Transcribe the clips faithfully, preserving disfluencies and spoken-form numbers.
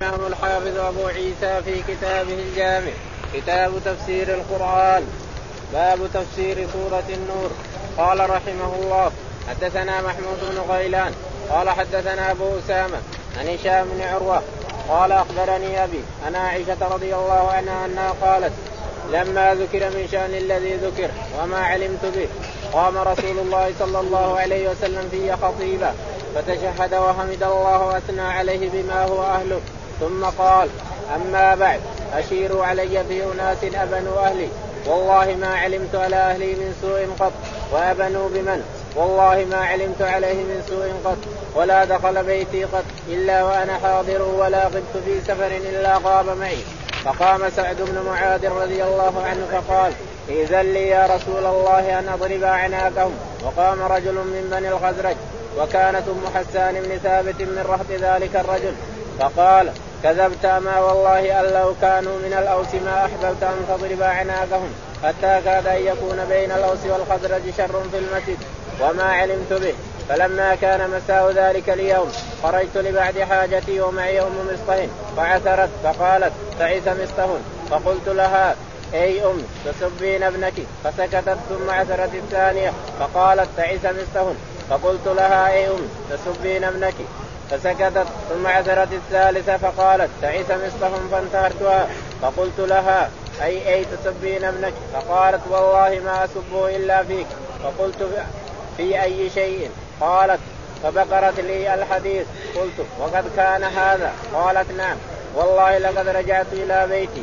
أخرجهم الحافظ أبو عيسى في كتابه الجامع كتاب تفسير القرآن باب تفسير سورة النور. قال رحمه الله حدثنا محمود بن غيلان قال حدثنا أبو أسامة عن هشام بن عروة قال أخبرني أبي أن عائشة رضي الله عنها أنها قالت لما ذكر من شأن الذي ذكر وما علمت به قام رسول الله صلى الله عليه وسلم في خطيبة فتشهد وحمد الله وأثنى عليه بما هو أهله ثم قال أما بعد أشيروا علي في أناس أبنوا أهلي والله ما علمت على أهلي من سوء قط وأبنوا بمن والله ما علمت عليه من سوء قط ولا دخل بيتي قط إلا وأنا حاضر ولا غبت في سفر إلا غاب معي. فقام سعد بن معاذ رضي الله عنه فقال إذن لي يا رسول الله أن أضرب أعناقهم. وقام رجل من بني الخزرج وكانت أم حسان بن ثابت من رهط ذلك الرجل فقال كذبت أما والله أن لو كانوا من الأوس ما أحببت أن تضرب أعناقهم حتى كاد أن يكون بين الأوس والخزرج شر في المسجد وما علمت به. فلما كان مساء ذلك اليوم خرجت لبعد حاجتي ومعي أم مصطهن فعثرت فقالت تعس مصطهن فقلت لها أي أم تسبين ابنك فسكتت ثم عثرت الثانية فقالت تعس مصطهن فقلت لها أي أم تسبين ابنك فسكتت ثم عثرت الثالثة فقالت تعس مصطهن فانتهرتها فقلت لها أي أي تسبين ابنك فقالت والله ما أسبه إلا فيك. فقلت في أي شيء قالت فبقرت لي الحديث قلت وقد كان هذا قالت نعم والله لقد رجعت إلى بيتي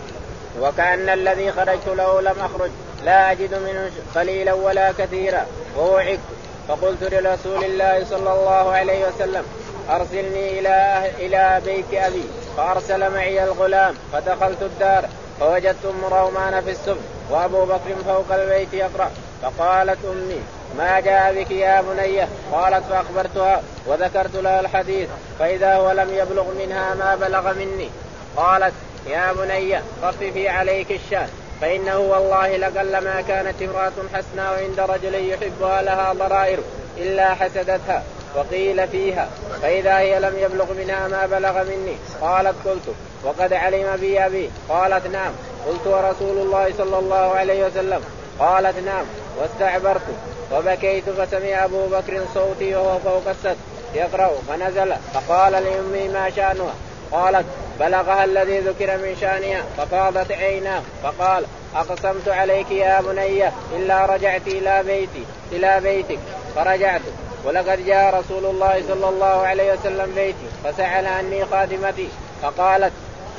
وكأن الذي خرجت له لم أخرج لا أجد منه قليلا ولا كثيرا ووعدت. فقلت لرسول الله صلى الله عليه وسلم أرسلني إلى إلى بيت أبي فأرسل معي الغلام فدخلت الدار فوجدت أم رومان في السبل وأبو بكر فوق البيت يقرأ. فقالت أمي ما جاء بك يا بنية؟ قالت فأخبرتها وذكرت لها الحديث فإذا هو لم يبلغ منها ما بلغ مني. قالت يا بنية خففي عليك الشأن فإنه والله لقلما كانت امرأة حسناء عند رجل يحبها لها ضرائر إلا حسدتها وقيل فيها فإذا هي لم يبلغ منها ما بلغ مني. قالت قلت وقد علم بي أبي؟ قالت نعم. قلت ورسول الله صلى الله عليه وسلم؟ قالت نعم. واستعبرت وبكيت فسمع أبو بكر صوتي وهو فوق السد يقرأ فنزل فقال لأمي ما شأنها؟ قالت بلغها الذي ذكر من شأنها ففاضت عيناه فقال أقسمت عليك يا بنية إلا رجعت إلى بيتي إلى بيتك فرجعت ولقد جاء رسول الله صلى الله عليه وسلم بيتي فسأل عني خادمتي فقالت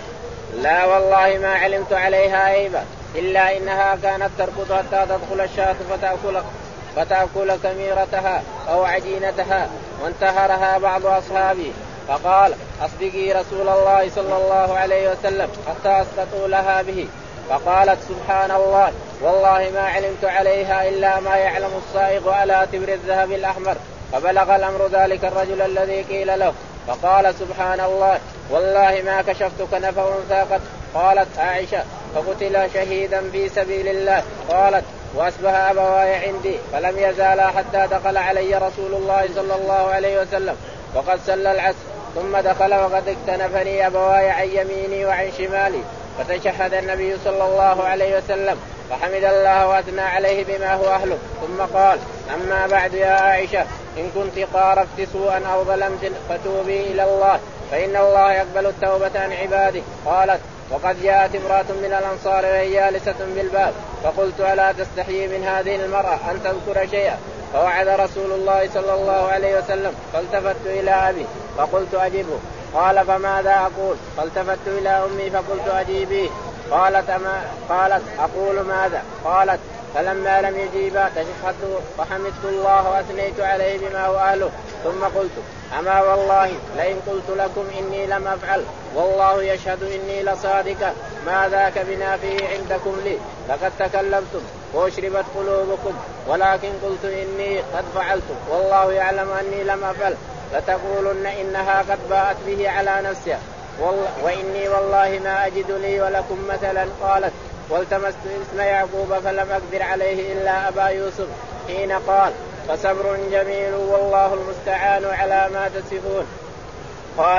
لا والله ما علمت عليها عيبا إلا إنها كانت تركض حتى تدخل الشاة فتأكل, فتأكل كميرتها أو عجينتها وانتهرها بعض أصحابي. فقال أصدقي رسول الله صلى الله عليه وسلم حتى أسقطوا لها به. فقالت سبحان الله والله ما علمت عليها إلا ما يعلم الصائغ على تبر الذهب الأحمر. فبلغ الأمر ذلك الرجل الذي قيل له فقال سبحان الله والله ما كشفت كنف أنثى قط. قالت عائشة فقتل شهيدا في سبيل الله. قالت وأصبح أبواي عندي فلم يزالا حتى دخل علي رسول الله صلى الله عليه وسلم وقد صلى العصر ثم دخل وقد اكتنفني أبواي عن يميني وعن شمالي فتشهد النبي صلى الله عليه وسلم فحمد الله وأثنى عليه بما هو أهله ثم قال أما بعد يا عائشة إن كنت قارفت سوءا أو ظلمت فتوبي إلى الله فإن الله يقبل التوبة عن عباده. قالت وقد جاءت امرأة من الأنصار وهي جالسة بالباب فقلت ألا تستحيي من هذه المرأة أن تذكر شيئا؟ فوعد رسول الله صلى الله عليه وسلم فالتفت إلى أبي فقلت أجبه. قال فماذا أقول؟ فالتفت إلى أمي فقلت أجيبيه. قالت أما قالت أقول ماذا؟ قالت فلما لم يجيبا تشهدت فحمدت الله وأثنيت عليه بما هو أهله ثم قلت أما والله لئن قلت لكم إني لم أفعل والله يشهد إني لصادقة ما ذاك بنافيه عندكم لي لقد تكلمتم وأشربت قلوبكم ولكن قلت إني قد فعلت والله يعلم أني لم أفعل لتقولن إنها قد باءت به على نفسها وإني والله ما أجد لي ولكم مثلا. قالت والتمست اسم يعقوب فلم أقدر عليه إلا أبا يوسف حين قال فصبر جميل والله المستعان على ما تصفون. قالت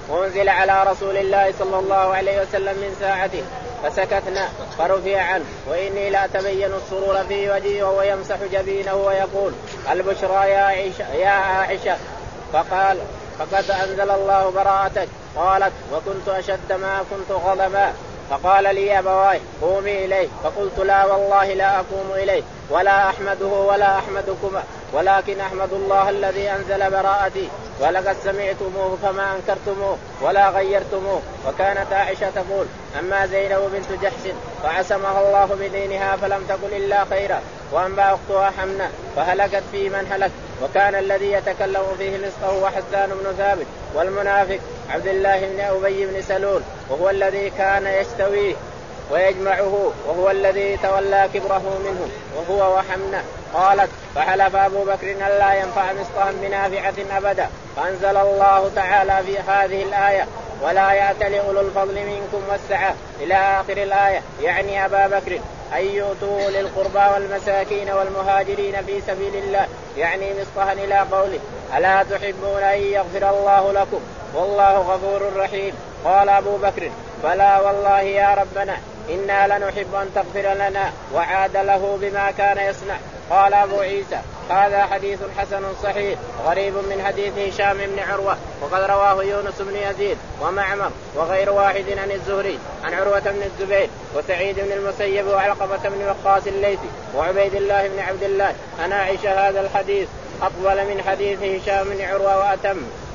وانزل على رسول الله صلى الله عليه وسلم من ساعته فسكتنا فرفع عنه وإني لا أتبين السرور في وجهه وهو يمسح جبينه ويقول البشرى يا عائشة, يا عائشة فقال فقد أنزل الله براءتك. قالت وكنت أشد ما كنت غضبا فقال لي أبواي قومي إليه فقلت لا والله لا أقوم إليه ولا أحمده ولا أحمدكما ولكن أحمد الله الذي أنزل براءتي ولقد سمعتموه فما أنكرتموه ولا غيرتموه. وكانت عائشة تقول أما زينب بنت جحش فعصمها الله بدينها فلم تكن إلا خيرا وأما أختها حمنا فهلكت في من هلك. وكان الذي يتكلم فيه نصفه وحسان بن ثابت والمنافق عبد الله بن أبي بن سلول وهو الذي كان يستويه ويجمعه وهو الذي تولى كبره منه وهو وحمنا. قالت فحلف أبو بكر أن لا ينفع مصطها بنافعة أبدا فأنزل الله تعالى في هذه الآية ولا يأتل أولو الفضل منكم والسعة إلى آخر الآية يعني أبا بكر أن يؤتوا للقربى والمساكين والمهاجرين في سبيل الله يعني مصطها إلى قوله ألا تحبون أن يغفر الله لكم والله غفور رحيم. قال أبو بكر فلا والله يا ربنا إنا لنحب أن تغفر لنا وعاد له بما كان يصنع. قال أبو عيسى هذا حديث حسن صحيح غريب من حديث هشام بن عروة وقد رواه يونس بن يزيد ومعمر وغير واحد عن الزهري عن عروة بن الزبير وسعيد بن المسيب وعلقمة بن وقاص الليثي وعبيد الله بن عبد الله أنا عائشة هذا الحديث أطول من حديث هشام بن عروة وأتم.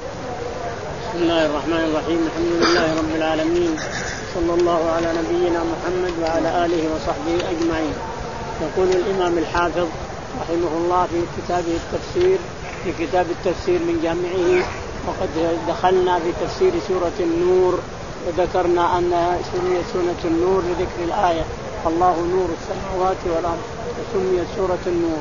بسم الله الرحمن الرحيم الحمد لله رب العالمين صلى الله على نبينا محمد وعلى آله وصحبه أجمعين. يقول الإمام الحافظ رحمه الله في كتابه التفسير في كتاب التفسير من جامعه وقد دخلنا في تفسير سورة النور وذكرنا أن سميت سورة النور لذكر الآية الله نور السماوات والأرض وسميت سورة النور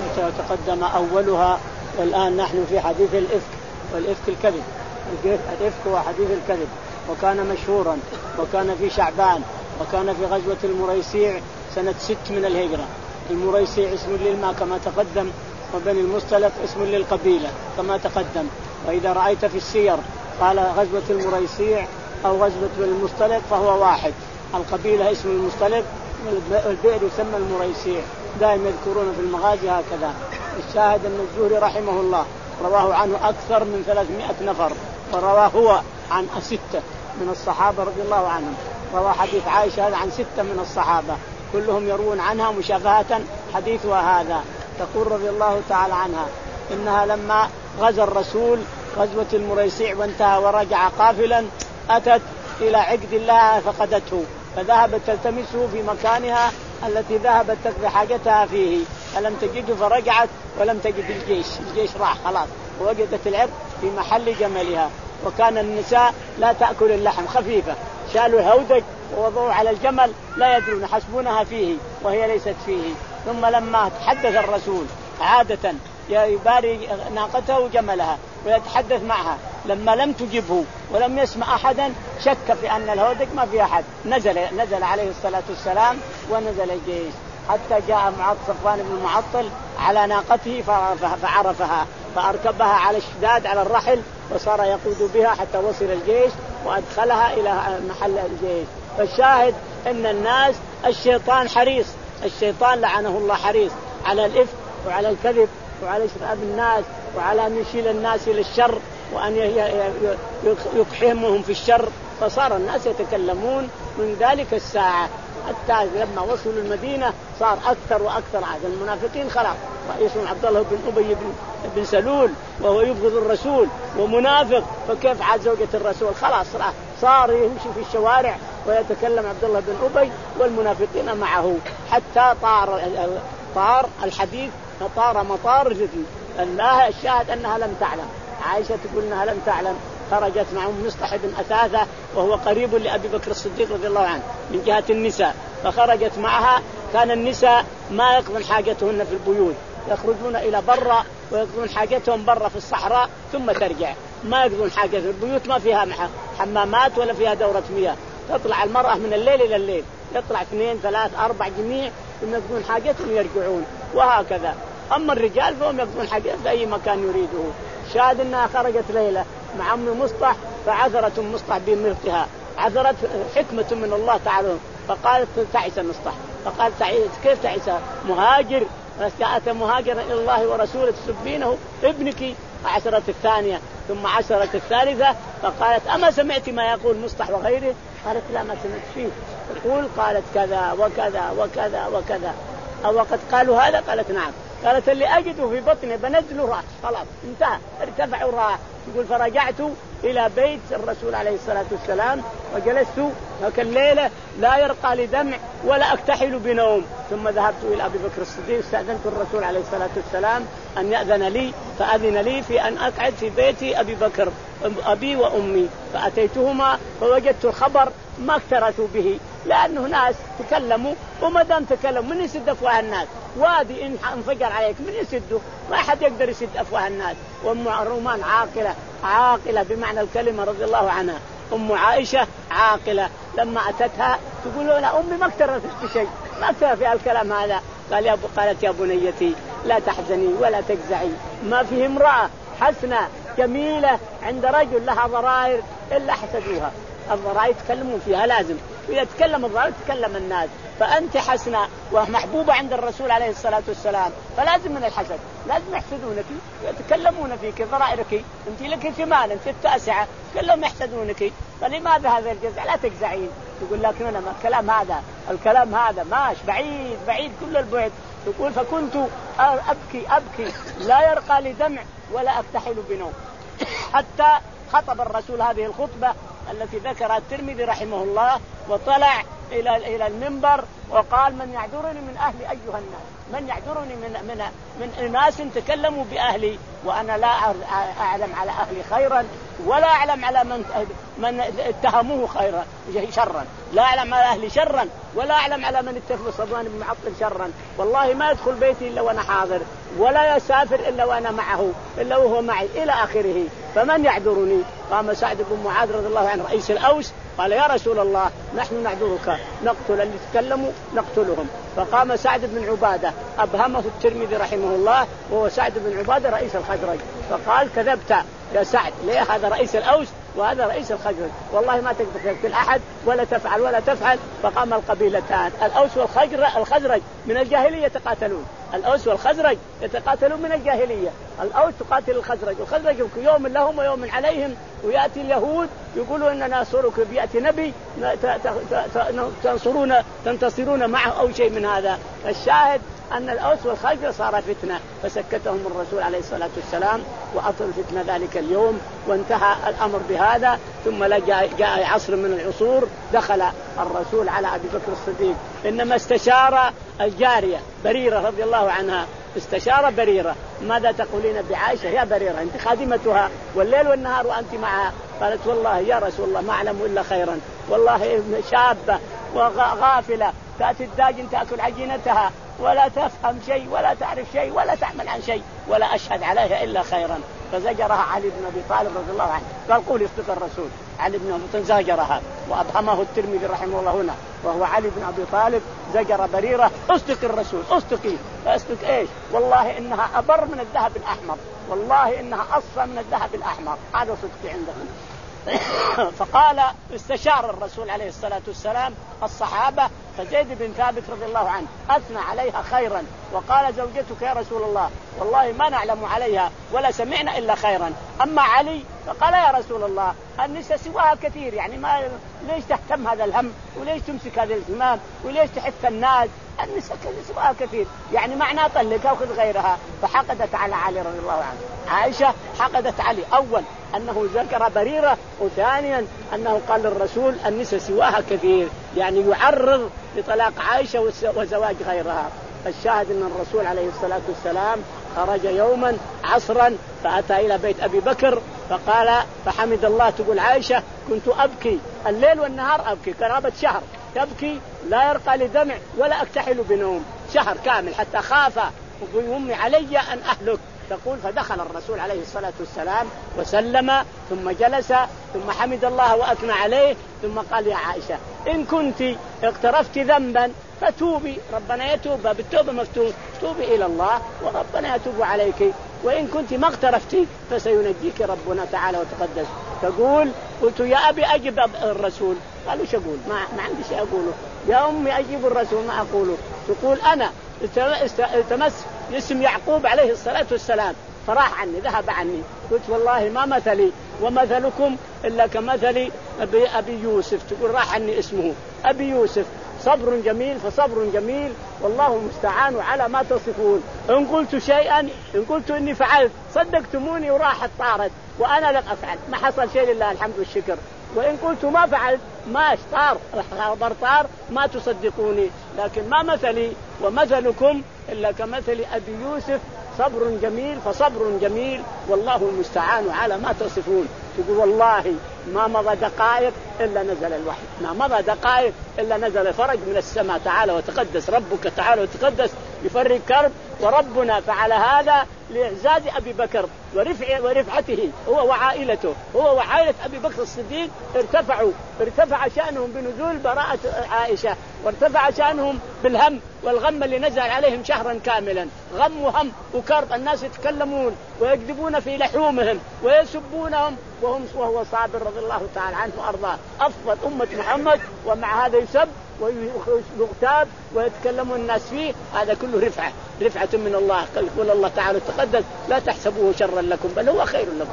وتقدم أولها. والآن نحن في حديث الإفك والإفك الكذب. الإفك هو حديث الكذب وكان مشهورا وكان في شعبان وكان في غزوة المريسيع سنة ست من الهجرة. المريسيع اسم للماء كما تقدم وبني المصطلق اسم للقبيلة كما تقدم. وإذا رأيت في السير قال غزوة المريسيع أو غزوة المصطلق فهو واحد. القبيلة اسم المصطلق والبئر يسمى المريسيع دائما يذكرون في المغازي هكذا. الشاهد أن الزهري رحمه الله رواه عنه أكثر من ثلاثمائة نفر ورواه هو عن ستة من الصحابة رضي الله عنهم. رواه حديث عائشة هذا عن ستة من الصحابة كلهم يروون عنها مشافهة حديثها هذا. تقول رضي الله تعالى عنها إنها لما غزا الرسول غزوة المريسيع وانتهى ورجع قافلا أتت إلى عقد الله فقدته فذهبت تلتمسه في مكانها التي ذهبت تقضي حاجتها فيه فلم تجده فرجعت ولم تجد الجيش. الجيش راح خلاص ووجدت العرق في محل جملها. وكان النساء لا تأكل اللحم خفيفة شالوا الهودج ووضعوا على الجمل لا يدرون حسبونها فيه وهي ليست فيه. ثم لما تحدث الرسول عادة يباري ناقته وجملها ويتحدث معها لما لم تجبه ولم يسمع أحدا شك في أن الهودج ما في أحد نزل نزل عليه الصلاة والسلام ونزل الجيش حتى جاء معط صفوان بن معطل على ناقته فعرفها فأركبها على الشداد على الرحل وصار يقود بها حتى وصل الجيش وأدخلها إلى محل الجيش. فالشاهد أن الناس الشيطان حريص الشيطان لعنه الله حريص على الإفك وعلى الكذب وعلى إشراء الناس وعلى أن يشيل الناس إلى الشر وأن يقحمهم في الشر. فصار الناس يتكلمون من ذلك الساعة حتى لما وصلوا المدينة صار أكثر وأكثر عاد المنافقين خلاص. رئيسهم عبد الله بن أبي بن سلول وهو يبغض الرسول ومنافق فكيف عاد زوجة الرسول خلاص صار يمشي في الشوارع ويتكلم عبد الله بن أبي والمنافقين معه حتى طار طار الحديث فطار مطار جديد. الله الشاهد أنها لم تعلم. عائشة تقول أنها لم تعلم. خرجت معهم مصطح بن أثاثة وهو قريب لأبي بكر الصديق رضي الله عنه من جهة النساء فخرجت معها. كان النساء ما يقضون حاجتهن في البيوت يخرجون إلى برا ويقضون حاجتهم برا في الصحراء ثم ترجع ما يقضون حاجة في البيوت ما فيها حمامات ولا فيها دورة مياه. تطلع المرأة من الليل إلى الليل يطلع اثنين ثلاث أربع جميع ثم يقضون حاجتهم يرجعون وهكذا. أما الرجال فهم يقضون حاجة في أي مكان يريده. شاهد أنها خرجت ليلة مع أم مصطح فعذرت أم مصطح بمرتها، عذرت حكمة من الله تعالى، فقالت تعس مصطح، فقال كيف تعس مهاجر جاءت مهاجرا إلى الله ورسوله تسبينه ابنك. عشرت الثانية ثم عشرت الثالثة فقالت أما سمعت ما يقول مصطح وغيره؟ قالت لا ما سمعت فيه يقول، قالت كذا وكذا وكذا وكذا، أو وقد قالوا هذا؟ قالت نعم. قالت اللي أجده في بطني بنزله راح، خلاص انتهى ارتفع وراح. يقول فرجعت إلى بيت الرسول عليه الصلاة والسلام وجلست هك الليلة لا يرقى لي دمع ولا أكتحل بنوم، ثم ذهبت إلى أبي بكر الصديق استأذنت الرسول عليه الصلاة والسلام أن يأذن لي، فأذن لي في أن أقعد في بيت أبي بكر أبي وأمي، فأتيتهما فوجدت الخبر ما اكترثوا به، لأنه ناس تكلموا وما دام تكلموا من يسد أفواه الناس؟ وادي إن انفجر عليك من يسده؟ ما أحد يقدر يسد أفواه الناس. وأم رومان عاقلة، عاقلة بمعنى الكلمة رضي الله عنها. أم عائشة عاقلة لما أتتها تقول لها أمي ما اكترثت بشيء، ما اكترث في الكلام هذا. قال يا قالت يا بنيتي لا تحزني ولا تجزعي، ما فيه امرأة حسنة جميلة عند رجل لها ضرائر إلا حسدوها. الضرائر يتكلمون فيها لازم، إذا تكلم الضرائر تكلم الناس، فأنت حسنة ومحبوبة عند الرسول عليه الصلاة والسلام، فلازم من الحسد لازم يحسدونك يتكلمون فيك ضرائرك، أنت لك جمال أنت التاسعة كلهم يحسدونك، فلماذا هذا الجزع؟ لا تجزعين. تقول لكن أنا ما الكلام هذا الكلام هذا ماش بعيد بعيد كل البعد. تقول فكنت أبكي أبكي لا يرقى لي دمع ولا أكتحل بنوم، حتى خطب الرسول هذه الخطبة التي ذكرها الترمذي رحمه الله، وطلع إلى إلى المنبر وقال من يعذرني من أهلي أيها الناس، من يعذرني من من من أناس تكلموا بأهلي وأنا لا أعلم على أهلي خيرا ولا أعلم على من من اتهموه خيرا شرا، لا أعلم على أهلي شرا ولا أعلم على من اتهم صفوان بن معطل شرا، والله ما يدخل بيتي إلا وأنا حاضر ولا يسافر إلا وأنا معه إلا وهو معي إلى آخره، فمن يعذرني؟ قام سعد بن معاذ رضي الله عنه رئيس الأوس قال يا رسول الله نحن نعذرك، نقتل اللي تكلموا نقتلهم. فقام سعد بن عبادة أبهمه الترمذي رحمه الله، وهو سعد بن عبادة رئيس الخزرج، فقال كذبت يا سعد، ليه هذا رئيس الأوس وهذا رئيس الخزرج، والله ما تقدر تقتل أحد ولا تفعل ولا تفعل. فقام القبيلتان الأوس والخزرج من الجاهلية يتقاتلون، الأوس والخزرج يتقاتلون من الجاهلية، الأوس تقاتل الخزرج والخزرج يوم لهم ويوم عليهم، ويأتي اليهود يقولوا إننا ننصرك، بيأتي نبي تنصرون تنتصرون معه أو شيء من هذا. الشاهد أن الأوس والخزرج صار فتنة، فسكتهم الرسول عليه الصلاة والسلام وأطل فتنة ذلك اليوم، وانتهى الأمر بهذا. ثم جاء عصر من العصور دخل الرسول على أبي بكر الصديق، إنما استشار الجارية بريرة رضي الله عنها، استشار بريرة ماذا تقولين بعائشة يا بريرة أنت خادمتها والليل والنهار وأنت معها؟ قالت والله يا رسول الله ما أعلم إلا خيرا، والله شابة وغافلة تأتي الداجن تأكل عجينتها ولا تفهم شيء ولا تعرف شيء ولا تعمل عن شيء ولا أشهد عليها إلا خيرا. فزجرها علي بن أبي طالب رضي الله عنه، قال قول يصدق الرسول. علي بن أبي طالب زجرها، وأبهمه الترمذي رحمه الله هنا وهو علي بن أبي طالب زجر بريرة اصدق الرسول اصدقي. اصدق ايش؟ والله إنها أبر من الذهب الأحمر، والله إنها أصفى من الذهب الأحمر، هذا صدقي عندهم. فقال استشار الرسول عليه الصلاة والسلام الصحابة، فزيد بن ثابت رضي الله عنه أثنى عليها خيرا وقال زوجتك يا رسول الله والله ما نعلم عليها ولا سمعنا إلا خيرا. أما علي فقال يا رسول الله النساء سواها كثير، يعني ما ليش تهتم هذا الهم وليش تمسك هذا الاهتمام وليش تحث الناس؟ النساء سواها كثير، يعني معناه طلقها وخذ غيرها. فحقدت على علي رضي الله عنه. عائشة حقدت علي، أول أنه ذكر بريرة، وثانيا أنه قال للرسول النساء سواها كثير، يعني يعرض لطلاق عائشة وزواج غيرها. الشاهد أن الرسول عليه الصلاة والسلام خرج يوما عصرا فأتى إلى بيت أبي بكر فقال فحمد الله. تقول عائشة كنت أبكي الليل والنهار أبكي قرابة شهر، تبكي لا يرقى لدمع ولا أكتحل بنوم، شهر كامل حتى خاف أمي علي أن أهلك. تقول فدخل الرسول عليه الصلاة والسلام وسلم ثم جلس ثم حمد الله وأثنى عليه ثم قال يا عائشة إن كنت اقترفت ذنبا فتوبي، ربنا يتوب بالتوبة مفتوح، توبي إلى الله وربنا يتوب عليك. وإن كنت ما اقترفتي فسينجيك ربنا تعالى وتقدس. تقول قلت يا أبي أجب الرسول، قالوا شو أقول؟ ما, ما عندي شيء أقوله. يا أمي أجيب الرسول، ما أقوله. تقول أنا التمس اسم يعقوب عليه الصلاة والسلام فراح عني، ذهب عني. قلت والله ما مثلي ومثلكم إلا كمثل أبي, أبي يوسف. تقول راح عني اسمه أبي يوسف. صبر جميل فصبر جميل والله المستعان على ما تصفون. إن قلت شيئا، إن قلت إني فعلت صدقتموني وراحت طارت، وأنا لم أفعل، ما حصل شيء لله الحمد والشكر. وإن قلت ما فعلت ما اشطار برطار ما تصدقوني. لكن ما مثلي ومثلكم إلا كمثل أبي يوسف، صبر جميل فصبر جميل والله المستعان على ما تصفون. تقول والله ما مضى دقائق إلا نزل الوحي، ما مضى دقائق إلا نزل فرج من السماء تعالى وتقدس ربك تعالى وتقدس يفرج كرب. وربنا فعل هذا لإعزاز أبي بكر ورفع ورفعته هو وعائلته، هو وعائلة أبي بكر الصديق ارتفعوا، ارتفع شأنهم بنزول براءة عائشة، وارتفع شأنهم بالهم والغم اللي نزل عليهم شهرا كاملا، غم وهم وكرب. الناس يتكلمون ويكذبون في لحومهم ويسبونهم وهم وهو صابر رضي الله تعالى عنه وأرضاه، أفضل أمة محمد، ومع هذا يسب ويغتاب ويتكلمون الناس فيه. هذا كله رفعة، رفعة من الله. يقول الله تعالى تقدس لا تحسبوه شرا لكم بل هو خير لكم.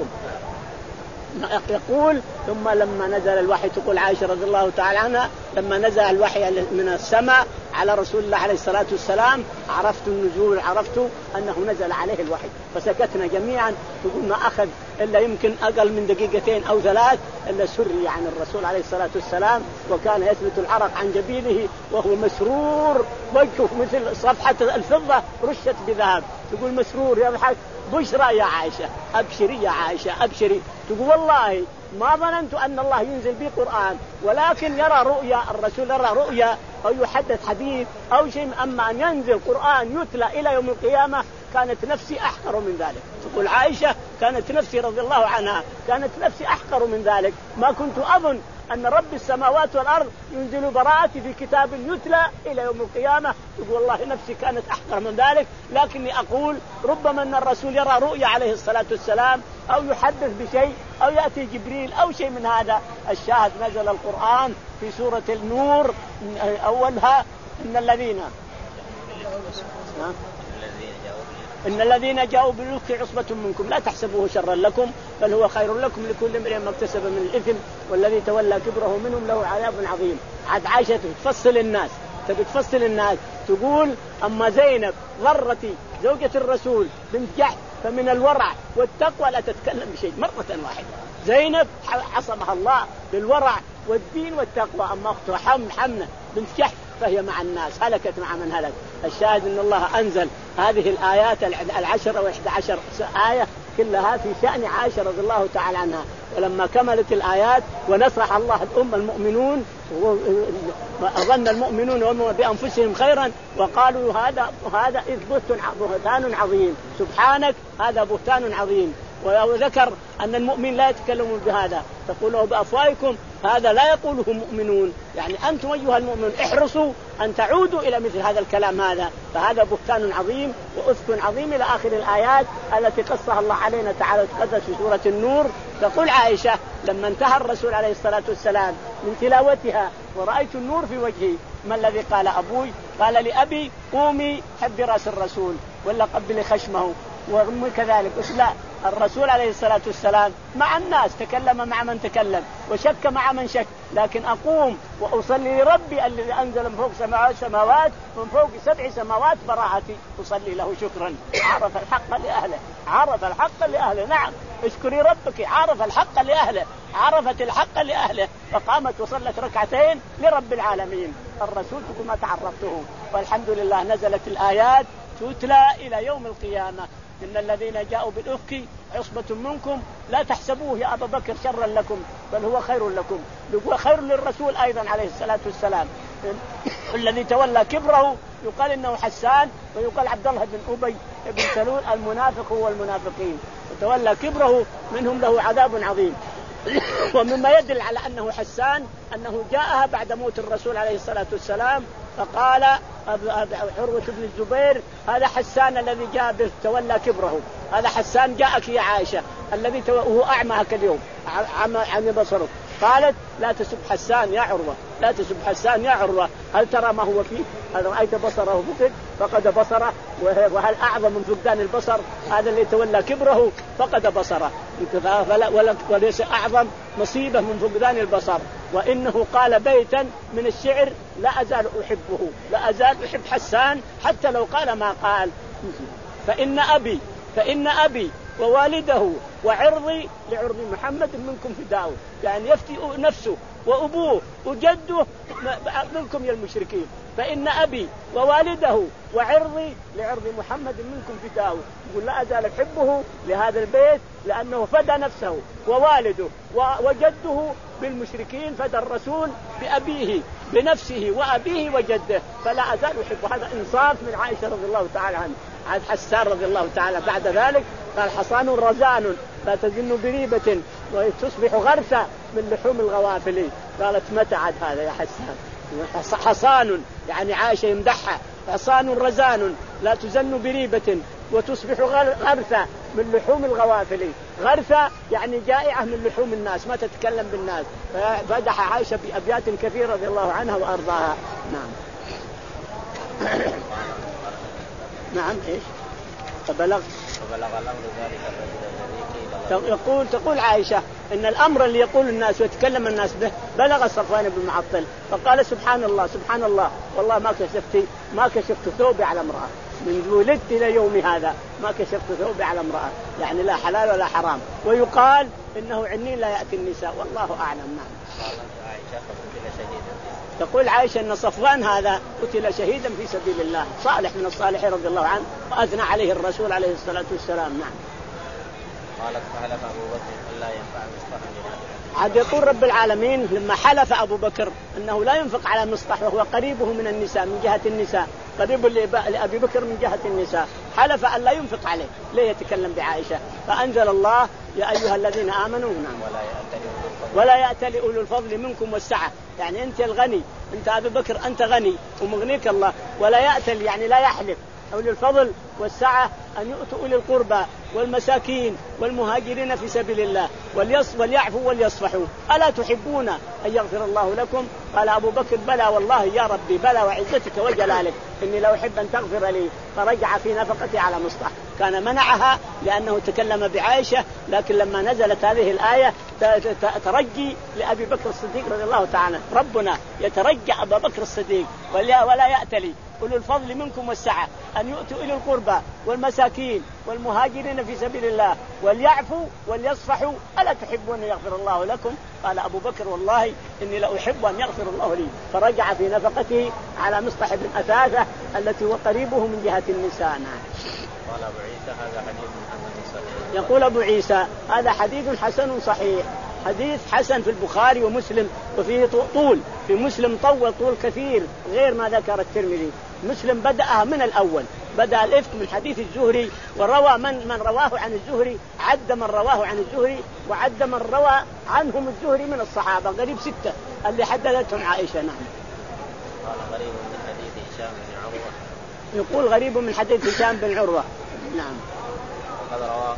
يقول ثم لما نزل الوحي، تقول عائشة رضي الله تعالى عنها لما نزل الوحي من السماء على رسول الله عليه الصلاة والسلام عرفت النزول، عرفت أنه نزل عليه الوحي فسكتنا جميعا. تقول ما أخذ إلا يمكن أقل من دقيقتين أو ثلاث إلا سري عن الرسول عليه الصلاة والسلام، وكان يثبت العرق عن جبينه وهو مسرور، وجهه مثل صفحة الفضة رشت بذهب. تقول مسرور يضحك. بشرى يا عائشة، أبشري يا عائشة أبشري. تقول والله ما ظننت أن الله ينزل بي قرآن، ولكن يرى رؤيا الرسول، يرى رؤيا أو يحدث حديث أو شيء، أما أن ينزل قرآن يتلى إلى يوم القيامة كانت نفسي أحقر من ذلك. تقول عائشة كانت نفسي رضي الله عنها كانت نفسي أحقر من ذلك، ما كنت أظن أن رب السماوات والأرض ينزل براءتي في كتاب يتلى إلى يوم القيامة. يقول والله نفسي كانت أحقر من ذلك، لكني أقول ربما أن الرسول يرى رؤيا عليه الصلاة والسلام أو يحدث بشيء أو يأتي جبريل أو شيء من هذا. الشاهد نزل القرآن في سورة النور أولها إن الذين إن الذين جاءوا بالإفك عصبة منكم لا تحسبوه شرا لكم بل هو خير لكم لكل امرئ ما اكتسب من الإثم والذي تولى كبره منهم له عذاب عظيم. عاد عائشة تفصل الناس، تبي تفصل الناس. تقول أما زينب ضرتي زوجة الرسول بنت جحش فمن الورع والتقوى لا تتكلم بشيء مرة واحدة. زينب عصمها الله بالورع والدين والتقوى. أما أختها حم حمنة بنت جحش فهي مع الناس، هلكت مع من هلك. الشاهد أن الله أنزل هذه الآيات العشر وإحدى عشر آية كلها في شأن عائشة رضي الله تعالى عنها. ولما كملت الآيات ونصح الله الأمة المؤمنون وظن المؤمنون بأنفسهم خيرا وقالوا هذا هذا إذ بهتان عظيم، سبحانك هذا بهتان عظيم. وذكر أن المؤمن لا يتكلمون بهذا، تقولوا بأفواهكم هذا لا يقوله مؤمنون. يعني أنتم أيها المؤمنون احرصوا أن تعودوا إلى مثل هذا الكلام هذا، فهذا بهتان عظيم وأفك عظيم إلى آخر الآيات التي قصها الله علينا تعالى وتقدس في سورة النور. تقول عائشة لما انتهى الرسول عليه الصلاة والسلام من تلاوتها ورأيت النور في وجهي ما الذي قال أبوي؟ قال لأبي قومي حبي رأس الرسول ولا قبلي خشمه، وأمي كذلك. لا، الرسول عليه الصلاة والسلام مع الناس تكلم مع من تكلم وشك مع من شك، لكن أقوم وأصلي لربي الذي أنزل من فوق سماوات سماوات من فوق سبع سماوات براءتي، أصلي له شكرا. عرف الحق لأهله، عرف الحق لأهله. نعم اشكري ربك، عرف الحق لأهله، عرفت الحق لأهله فقامت وصلت ركعتين لرب العالمين. الرسول ما تعرفته، والحمد لله نزلت الآيات تتلى إلى يوم القيامة. إن الذين جاءوا بالإفك عصبة منكم لا تحسبوه يا أبا بكر شرا لكم بل هو خير لكم. هو خير للرسول أيضا عليه الصلاة والسلام. الذي تولى كبره يقال إنه حسان، ويقال عبد الله بن أبي بن سلول المنافق هو المنافقين، وتولى كبره منهم له عذاب عظيم. ومما يدل على أنه حسان أنه جاءها بعد موت الرسول عليه الصلاة والسلام فقال عروة بن الزبير هذا حسان الذي جاء به تولى كبره، هذا حسان جاءك يا عائشة الذي وهو أعمى هكذا اليوم عمي بصره. قالت لا تسب حسان يا عروة، لا تسب حسان يا عروة، هل ترى ما هو فيه؟ هل رأيت بصره فقد فقد بصره، وهل أعظم من فقدان البصر هذا اللي تولى كبره فقد بصره، وليس أعظم مصيبة من فقدان البصر. وإنه قال بيتا من الشعر لا أزال أحبه، لا أزال أحب حسان حتى لو قال ما قال. فإن أبي فإن أبي ووالده وعرضي لعرض محمد منكم فداء، يعني يفتي نفسه وأبوه وجده منكم يا المشركين. فإن أبي ووالده وعرضي لعرض محمد منكم فداء، يقول لا أزال أحبه لهذا البيت لأنه فدى نفسه ووالده وجده بالمشركين، فدى الرسول بأبيه بنفسه وأبيه وجده، فلا أزال أحبه. هذا إنصاف من عائشة رضي الله تعالى عنها. عن حسان رضي الله تعالى بعد ذلك قال حصان رزان لا تزن بريبة وتصبح غرسا من لحوم الغوافل. قالت متى عاد هذا يا حسان؟ حصان يعني عائشة يمدحها، حصان رزان لا تزن بريبة وتصبح غرسا من لحوم الغوافل. غرسا يعني جائعة من لحوم الناس، ما تتكلم بالناس. فمدح عائشة بأبيات كثيرة رضي الله عنها وأرضاها. نعم. نعم إيش؟ فبلغ فبلغ الأمر ذلك الرجل الذي يقول تقول عائشة إن الأمر اللي يقول الناس ويتكلم الناس به بلغ صفوان بن معطل، فقال سبحان الله سبحان الله والله ما كشفت ما كشفت ثوبي على امرأة من ولدت إلى يوم هذا، ما كشفت ثوبي على امرأة، يعني لا حلال ولا حرام. ويقال إنه عنين لا يأتي النساء والله أعلم. نعم. تقول عائشة أن صفوان هذا قتل شهيدا في سبيل الله، صالح من الصالحين رضي الله عنه، وأثنى عليه الرسول عليه الصلاة والسلام. نعم. قالت فحلف أبو بكر لا ينفع مصطفى لله. عاد يقول رب العالمين لما حلف أبو بكر أنه لا ينفق على مصطح وهو قريبه من النساء من جهة النساء، قريب لأبي بكر من جهة النساء، حلف أن لا ينفق عليه، ليه يتكلم بعائشة؟ فأنزل الله يا أيها الذين آمنوا نعم ولا يأتل أولو الفضل منكم والسعة، يعني أنت الغني أنت أبي بكر أنت غني ومغنيك الله، ولا يأتل يعني لا يحلف أولي الفضل والسعة أن يؤتوا أولي القربى والمساكين والمهاجرين في سبيل الله وليعفوا وليصفحوا، ألا تحبون أن يغفر الله لكم؟ قال أبو بكر بلى والله يا ربي بلى وعزتك وجلالك إني لو أحب أن تغفر لي. فرجع في نفقته على مصطح، كان منعها لأنه تكلم بعائشة، لكن لما نزلت هذه الآية ترجي لأبي بكر الصديق رضي الله تعالى، ربنا يترجى أبا بكر الصديق ولا يأتلي أولو الفضل منكم والسعة أن يؤتوا إلى القربى والمساكين والمهاجرين في سبيل الله وليعفوا وليصفحوا ألا تحبون أن يغفر الله لكم؟ قال أبو بكر والله إني لأحب أن يغفر الله لي. فرجع في نفقته على مصطح بن أثاثة التي هو قريبه من جهة النساء. قال أبو عيسى هذا حديث حسن صحيح. يقول أبو عيسى هذا حديث حسن صحيح، حديث حسن في البخاري ومسلم، وفيه طول، في مسلم طول طول كثير غير ما ذكر الترمذي. مسلم بدأها من الأول، بدأ الإفك من حديث الزهري وروى من من رواه عن الزهري، عد من رواه عن الزهري وعد من روى عنهم الزهري من الصحابة قريب ستة اللي حدثتهم عائشة. نعم. قال غريب من حديث هشام بن عروة. يقول غريب من حديث هشام بن عروة. نعم. قد رواه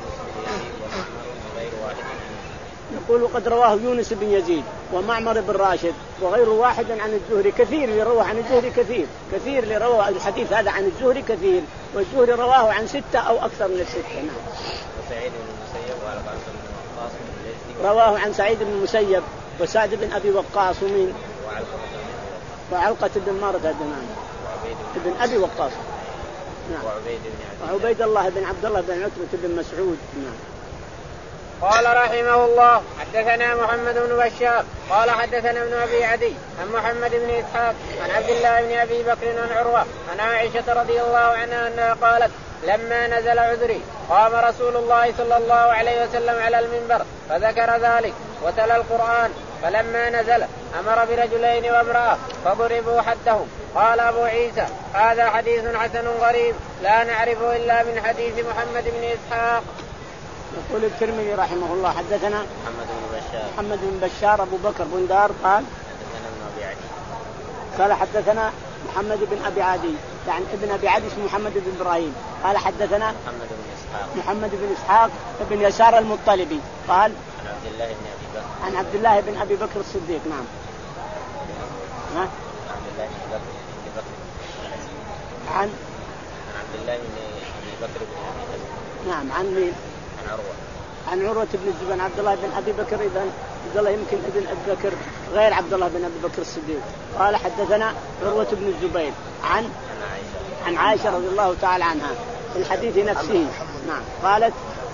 غير واحد. يقول قد رواه يونس بن يزيد ومعمر بن راشد وغير واحد عن الزهري، كثير اللي رواه عن الزهري كثير كثير اللي رواه الحديث هذا عن الزهري كثير، والزهري رواه عن ستة أو أكثر من الستة. نعم. وسعيد بن المسيب وعلقة بن وقاص رواه عن سعيد بن المسيب وسعد بن أبي وقاص ومين وعلقة بن مرثد نعم بن أبي وقاص نعم وعبيد الله بن عبد الله بن عتبة بن مسعود. نعم. قال رحمه الله حدثنا محمد بن بشار قال حدثنا ابن أبي عدي عن محمد بن إسحاق عن عبد الله بن أبي بكر عن عروة عن عائشة رضي الله عنها أنها قالت لما نزل عذري قام رسول الله صلى الله عليه وسلم على المنبر فذكر ذلك وتلا القرآن، فلما نزل أمر برجلين وامرأة فضربوا حدهم. قال أبو عيسى هذا حديث حسن غريب لا نعرفه إلا من حديث محمد بن إسحاق. يقول الترمذي رحمه الله حدثنا محمد بن بشار محمد بن بشار أبو بكر بن دار قال حدثنا ابن أبي عدي قال حدثنا محمد بن أبي عدي يعني ابن أبي عدي اسمه محمد بن إبراهيم قال حدثنا محمد بن إسحاق محمد بن إسحاق بن يسار المطلبي قال عن عبد الله بن أبي بكر عن عبد الله بن أبي بكر الصديق. نعم. ها؟ عبد الله بن أبي بكر عن عن عبد الله بن أبي بكر بن أبي حزم. نعم. عن مين؟ عن عروة عن عروة بن الزبير. عبد الله بن أبي بكر إذن عبد الله يمكن ابن أبي بكر غير عبد الله بن أبي بكر الصديق. قال حدثنا عروة بن الزبير عن عن عائشة رضي الله تعالى عنها في الحديث نفسه. نعم. قالت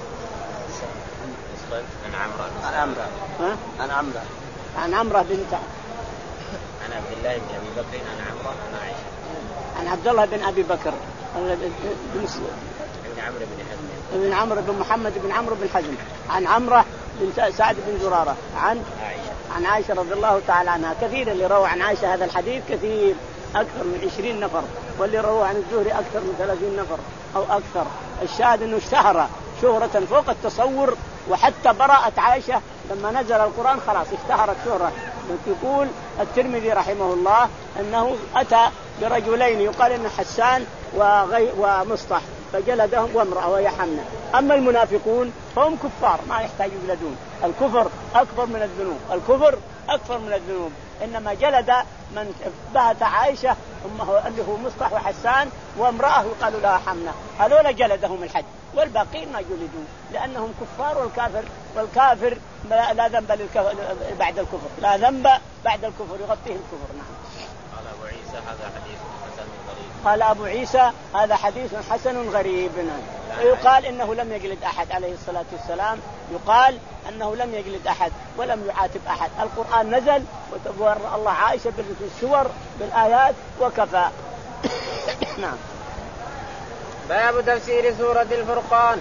عن عمرو عن عمرو ها عن عمرو عن عمرو بنت عن عبد الله بن أبي بكر عن عمرو عن عائشة عن عبد الله بن أبي بكر بن عمرو بن حزم بن عمرو بن محمد بن عمرو بن حزم عن عمرة بن سعد بن زرارة عن عائشة عن عائشة رضي الله تعالى عنها. كثير اللي روى عن عائشة هذا الحديث كثير أكثر من عشرين نفر واللي روى عن الزهري أكثر من ثلاثين نفر أو أكثر. الشاهد أنه اشتهر شهرة فوق التصور وحتى براءة عائشة لما نزل القرآن خلاص اشتهرت شهرة. يقول الترمذي رحمه الله أنه أتى برجلين يقال إنه حسان وغي ومصطح فجلدهم وامرأة وهي حمنة. أما المنافقون فهم كفار ما يحتاج يجلدون. الكفر أكبر من الذنوب الكفر أكثر من الذنوب. إنما جلد من بهت عائشة اللي هو مصطح وحسان وامرأة يقال لها حمنة هذولا جلدهم الحد والباقين ما جلدوا لأنهم كفار. والكافر والكافر لا ذنب بعد الكفر لا ذنب بعد الكفر يغطيه الكفر. نعم. قال أبو عيسى هذا حديث حسن غريب. قال أبو عيسى هذا حديث حسن غريب. ويقال إنه لم يجلد أحد عليه الصلاة والسلام. يقال أنه لم يجلد أحد ولم يعاتب أحد. القرآن نزل وتبرأ الله عائشة بالسور بالآيات وكفى. نعم. باب تفسير سورة الفرقان.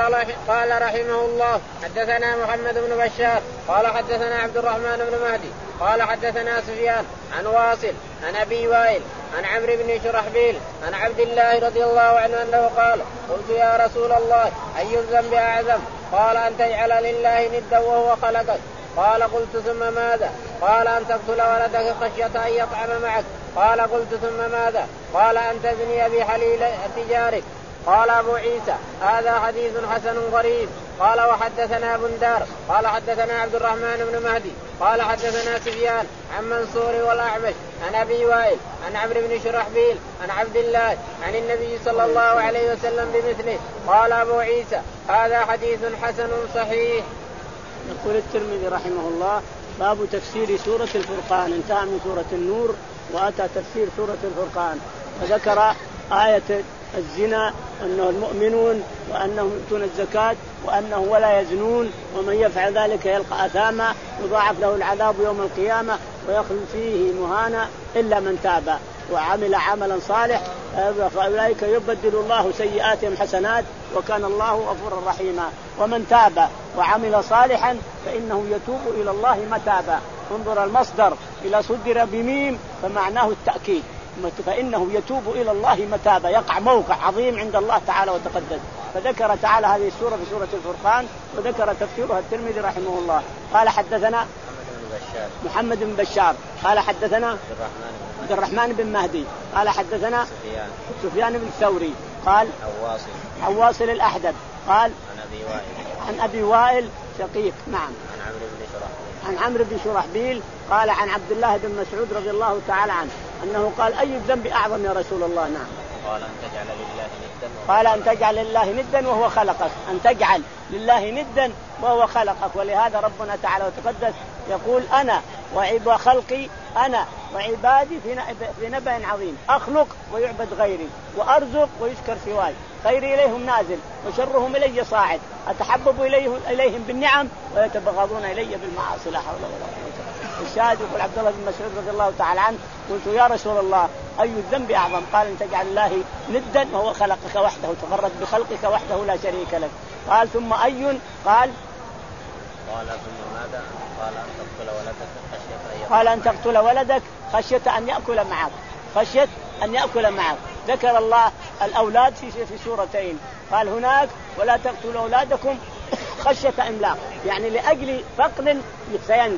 قال رحمه الله حدثنا محمد بن بشار قال حدثنا عبد الرحمن بن مهدي قال حدثنا سفيان عن واصل عن أبي وائل عن عمرو بن شرحبيل عن عبد الله رضي الله عنه أنه قال قلت يا رسول الله أي الذنب أعظم؟ قال أن تجعل لله ندا وهو خلقك. قال قلت ثم ماذا؟ قال أن تقتل ولدك خشية أن يطعم معك. قال قلت ثم ماذا؟ قال أن تزني بحليل تجارك. قال أبو عيسى هذا حديث حسن غريب. قال وحدثنا بندار قال حدثنا عبد الرحمن بن مهدي قال حدثنا سفيان عن منصور والأعمش عن أبي وائل عن عمرو بن شرحبيل عن عبد الله عن النبي صلى الله عليه وسلم بمثله. قال أبو عيسى هذا حديث حسن صحيح. يقول الترمذي رحمه الله باب تفسير سورة الفرقان. انتهى من سورة النور وأتى تفسير سورة الفرقان وذكر آية الزنا أنه المؤمنون وأنهم يؤتون الزكاة وأنه ولا يزنون ومن يفعل ذلك يلقى أثاما يضاعف له العذاب يوم القيامة ويخلد فيه مهانا إلا من تاب وعمل عملا صالح فأولئك يبدل الله سيئاتهم حسنات وكان الله غفورا رحيما. ومن تاب وعمل صالحا فإنه يتوب إلى الله متابا. انظر المصدر إلى صدر بميم فمعناه التأكيد فإنه يتوب إلى الله متابا يقع موقع عظيم عند الله تعالى وتقدس. فذكر تعالى هذه السورة في سورة الفرقان وذكر تفسيرها الترمذي رحمه الله. قال حدثنا محمد بن بشار قال حدثنا عبد الرحمن بن مهدي قال حدثنا سفيان سفيان بن الثوري قال عواصل عواصل الأحدب قال عن أبي وائل عن أبي وائل شقيق. نعم. عن عمرو بن شرحبيل عن عمرو بن شرحبيل قال عن عبد الله بن مسعود رضي الله تعالى عنه أنه قال أي الذنب أعظم يا رسول الله؟ نعم. قال أن تجعل لله ندا قال أن تجعل لله ندا وهو خلقك. أن تجعل لله ندا وهو خلقك. ولهذا ربنا تعالى وتقدس يقول أنا وعب خلقي أنا وعبادي في نبأ عظيم أخلق ويعبد غيري وأرزق ويشكر سواي خيري إليهم نازل وشرهم إلي صاعد أتحبب إليهم بالنعم ويتبغضون إلي بالمعاصي لا حول ولا قوة. الشاهد يقول عبد الله بن مسعود رضي الله تعالى عنه قلت يا رسول الله أي الذنب أعظم؟ قال أن تجعل الله ندا وهو خلقك وحده تفرد بخلقك وحده لا شريك لك. قال ثم أي؟ قال قال ثم ماذا؟ قال أن تقتل ولدك خشية أن قال أن تقتل ولدك خشية أن يأكل معك خشية أن يأكل معك. ذكر الله الأولاد في في سورتين. قال هناك ولا تقتلوا أولادكم خشية إملاق يعني لأجل فقر سينزل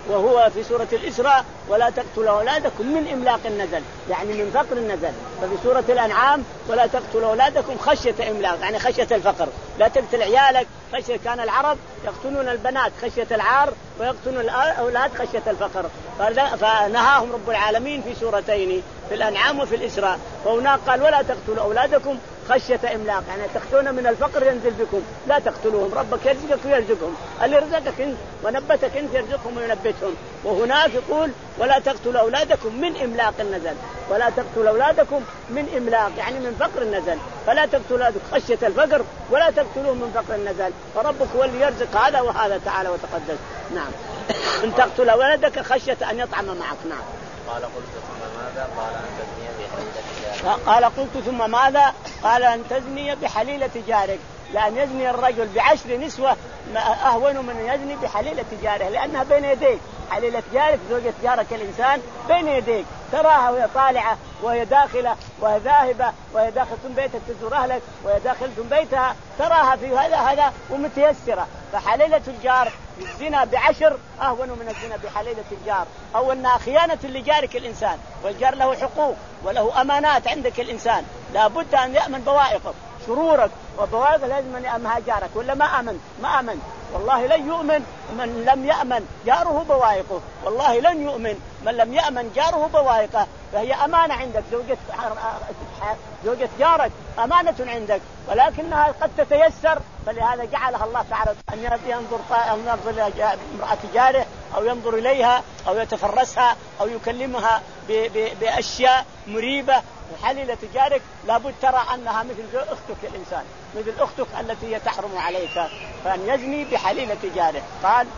وهو في سورة الإسراء ولا تقتلوا أولادكم من إملاق نزل يعني من فقر نزل. ففي سورة الأنعام ولا تقتلوا أولادكم خشية إملاق يعني خشية الفقر. لا تقتل عيالك خشية، كان العرب يقتلون البنات خشية العار ويقتلون الأولاد خشية الفقر، فنهاهم رب العالمين في سورتين في الأنعام وفي الإسراء. فهناك قال ولا تقتلوا أولادكم خشية إملاق يعني تخشون من الفقر ينزل بكم لا تقتلوهم، ربك يرزقك ويرزقهم، اللي رزقك انت ونبتك انت يرزقهم وينبتهم. وهناك يقول ولا تقتلوا أولادكم من إملاق النزل، ولا تقتلوا أولادكم من إملاق يعني من فقر النزل، فلا تقتلوا أولادكم خشية الفقر ولا تقتلوهم من فقر النزل، فربك هو اللي يرزق هذا وهذا تعالى وتقدس. نعم. ان تقتل ولدك خشية أن يطعم معك. نعم. قال قلت ثم ماذا؟ قال أن تزني بحليلة قال قلت ثم ماذا؟ قال أن تزني بحليلة جارك، لأن يزني الرجل بعشر نسوة أهون من يزني بحليلة جاره، لأنها بين يديك. حليلة جارك زوجة جارك الإنسان بين يديك، تراها وهي طالعة وهي داخلة وهي ذاهبة وهي داخلة بيتك تزور أهلك وهي داخلة بيتها، تراها في هذا هذا ومتيسرة. فحليلة الجار الزنا بعشر أهون من الزنا بحليلة الجار، أو أنها خيانة لجارك الإنسان، والجار له حقوق وله أمانات عندك الإنسان، لا بد أن يأمن بوائقك شرورك وبوائق لازم أن يأمنها جارك، ولا ما أمن ما أمن والله لن يؤمن من لم يأمن جاره بوائقه، والله لن يؤمن من لم يأمن جاره بوائقه. فهي أمانة عندك، زوجة زوجة جارك أمانة عندك، ولكنها قد تتيسر، فلهذا جعلها الله تعالى أن ينظر ينظر امرأة جاره أو ينظر إليها أو يتفرسها أو يكلمها بأشياء مريبة. حليلة جارك لابد ترى أنها مثل أختك الإنسان، مثل أختك التي هي تحرم عليك، فأن يزني بحليلة جاره. قال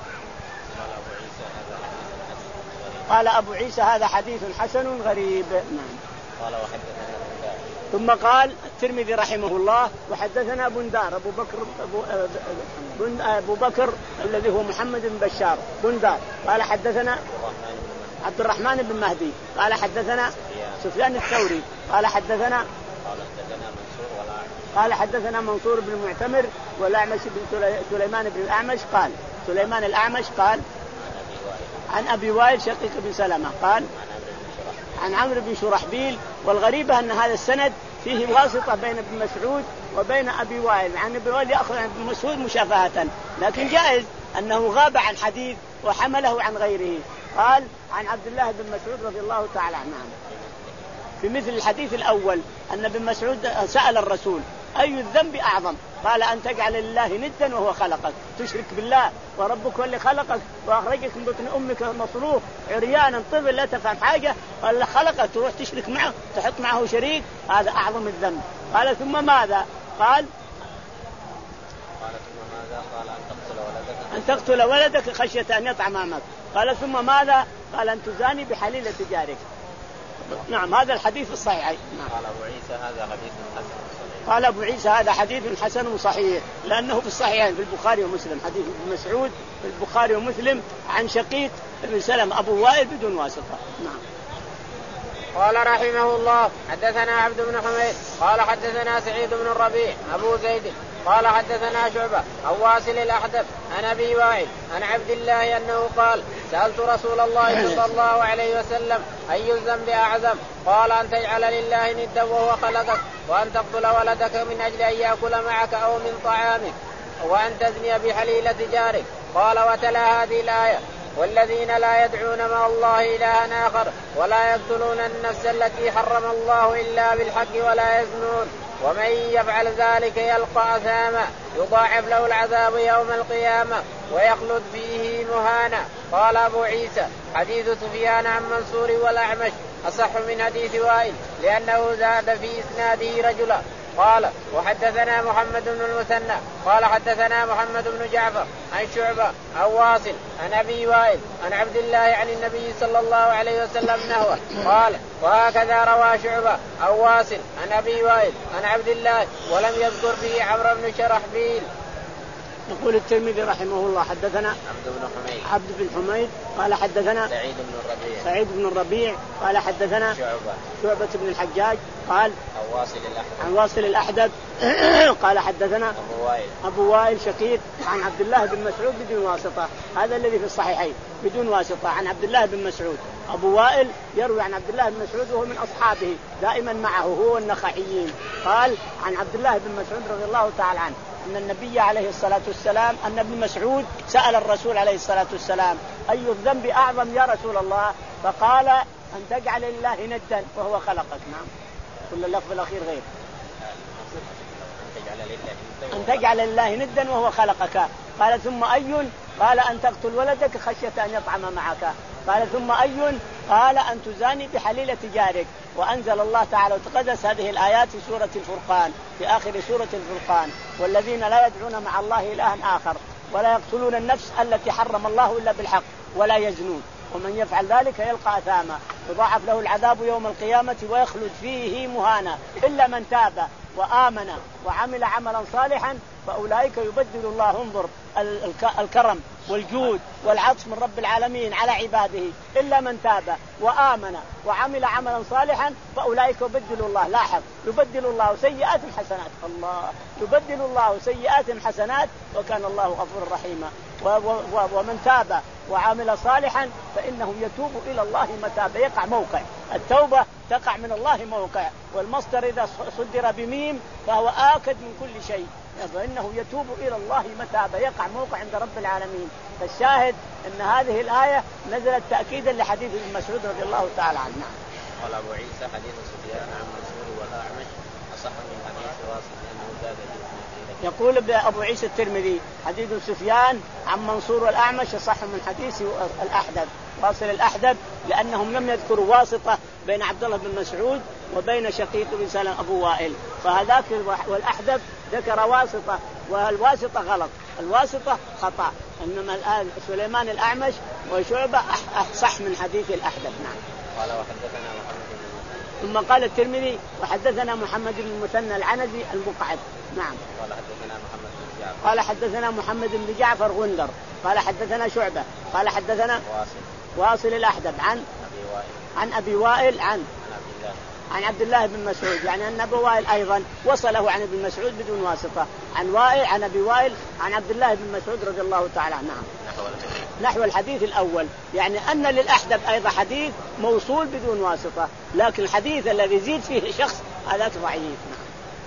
قال أبو عيسى هذا حديث حسن غريب. قال وحدثنا ثم قال الترمذي رحمه الله وحدثنا بندار أبو بكر أبو, أبو بكر الذي هو محمد بن بشار بندار قال حدثنا عبد الرحمن بن مهدي قال حدثنا سفيان الثوري قال حدثنا قال حدثنا منصور بن المعتمر والأعمش بن سليمان بن الأعمش قال سليمان الأعمش قال عن أبي وائل شقيق بن سلمة قال عن عمرو بن شرحبيل. والغريبة أن هذا السند فيه واسطة بين ابن مسعود وبين أبي وائل، عن أبي وائل يأخذ عن ابن مسعود مشافهة، لكن جائز أنه غاب عن حديث وحمله عن غيره. قال عن عبد الله بن مسعود رضي الله تعالى عنه في مثل الحديث الأول أن ابن مسعود سأل الرسول أي الذنب أعظم؟ قال أن تجعل لله ندا وهو خلقك، تشرك بالله وربك هو اللي خلقك وأخرجك من بطن أمك مصروف عريانا طفل لا تفهم حاجة، قال خلقك تروح تشرك معه تحط معه شريك، هذا أعظم الذنب. قال ثم ماذا؟ قال أن تقتل ولدك خشية أن يطعم أمامك. قال ثم ماذا؟ قال أن تزاني بحليلة جارك. نعم هذا الحديث الصحيح. نعم. قال أبو عيسى هذا حديث حسن صحيح. قال أبو عيسى هذا حديث حسن صحيح، لأنه في الصحيحين في البخاري ومسلم، حديث ابن مسعود في البخاري ومسلم عن شقيق بن سلمة أبو وائل بدون واسطة. نعم. قال رحمه الله حدثنا عبد بن حميد قال حدثنا سعيد بن الربيع أبو زيد قال حدثنا شعبة عن واصل الأحدب عن أبي وائل عن عبد الله أنه قال سألت رسول الله صلى الله عليه وسلم أي الذنب أعظم؟ قال أن تجعل لله ندا وهو خلقك، وأن تقتل ولدك من أجل أن يأكل معك أو من طعامك، وأن تزني بحليلة جارك. قال وتلا هذه الآية والذين لا يدعون مع الله إلها آخر ولا يقتلون النفس التي حرم الله إلا بالحق ولا يزنون ومن يفعل ذلك يلقى أثاما يضاعف له العذاب يوم القيامة ويخلد فيه مهانا. قال أبو عيسى حديث سفيان عن منصور والأعمش أصح من حديث وائل لأنه زاد في إسناده رجلا. قال وحدثنا محمد بن المثنى قال حدثنا محمد بن جعفر عن شعبة عن واصل عن أبي وائل عن عبد الله عن النبي صلى الله عليه وسلم نحوه. قال وهكذا روى شعبة عن واصل عن أبي وائل عن عبد الله ولم يذكر فيه عمرو بن شرحبيل. يقول الترمذي رحمه الله حدثنا عبد بن حميد عبد بن حميد قال حدثنا سعيد بن الربيع سعيد بن الربيع قال حدثنا شعبة شعبة بن الحجاج قال عن واصل الأحدب عن واصل الأحدب قال حدثنا أبو وائل أبو وائل شقيق عن عبد الله بن مسعود بدون واسطة. هذا الذي في الصحيحين بدون واسطة عن عبد الله بن مسعود. أبو وائل يروي عن عبد الله بن مسعود وهو من أصحابه دائما معه هو النخعيين. قال عن عبد الله بن مسعود رضي الله تعالى عنه أن النبي عليه الصلاة والسلام أن ابن مسعود سأل الرسول عليه الصلاة والسلام أي الذنب أعظم يا رسول الله؟ فقال أن تجعل لله ندا وهو خلقك. نعم كل اللفظ الأخير غير أن تجعل لله ندا وهو خلقك. قال ثم أي؟ قال أن تقتل ولدك خشية أن يطعم معك. قال ثم أي؟ قال أن تزاني بحليلة جارك. وأنزل الله تعالى وتقدس هذه الآيات في سورة الفرقان في آخر سورة الفرقان والذين لا يدعون مع الله إلها آخر ولا يقتلون النفس التي حرم الله إلا بالحق ولا يزنون ومن يفعل ذلك يلقى أثاما يضاعف له العذاب يوم القيامة ويخلد فيه مهانا إلا من تاب وآمن وعمل عملا صالحا فأولئك يبدل الله انظر الكرم والجود والعطف من رب العالمين على عباده إلا من تاب وآمن وعمل عملا صالحا فأولئك يبدل الله لاحظ يبدل الله سيئات حسنات الله يبدل الله سيئات حسنات وكان الله غفورا رحيما. ومن تاب وعمل صالحا فإنه يتوب إلى الله متاب يقع موقع التوبة تقع من الله موقع والمصدر إذا صدر بميم فهو آكد من كل شيء فإنه يتوب إلى الله متاب يقع موقع عند رب العالمين. فالشاهد أن هذه الآية نزلت تأكيدا لحديث ابن مسعود رضي الله تعالى عنه. قال أبو عيسى حديث سفيان عن منصور والأعمش أصح من حديث واصل لأنه زاد في يقول أبو عيسى الترمذي حديث سفيان عن منصور والأعمش صح من حديث الأحدب واصل الأحدب لأنهم لم يذكروا واسطة بين عبد الله بن مسعود وبين شقيق بن سلم أبو وائل فهذاك والأحدب ذكر واسطة والواسطة غلط الواسطة خطأ إنما الآن سليمان الأعمش وشعبة صح من حديث الأحدب. نعم. قال وحدثنا محمد بن ثم قال الترمذي وحدثنا محمد بن المثنى العنزي المقعد. نعم. قال حدثنا محمد بن جعفر قال حدثنا محمد بن جعفر غندر قال حدثنا شعبة قال حدثنا واصل واصل الأحدب عن أبي وائل عن أبي وائل عن عن عبد الله بن مسعود يعني أن أبي وائل أيضا وصله عن ابن مسعود بدون واسطة عن وائل عن أبي وائل عن عبد الله بن مسعود رضي الله تعالى عنه. نعم. نحو الحديث الأول يعني أن للأحدب أيضا حديث موصول بدون واسطة لكن الحديث الذي يزيد فيه شخص هذا ضعيف. نعم.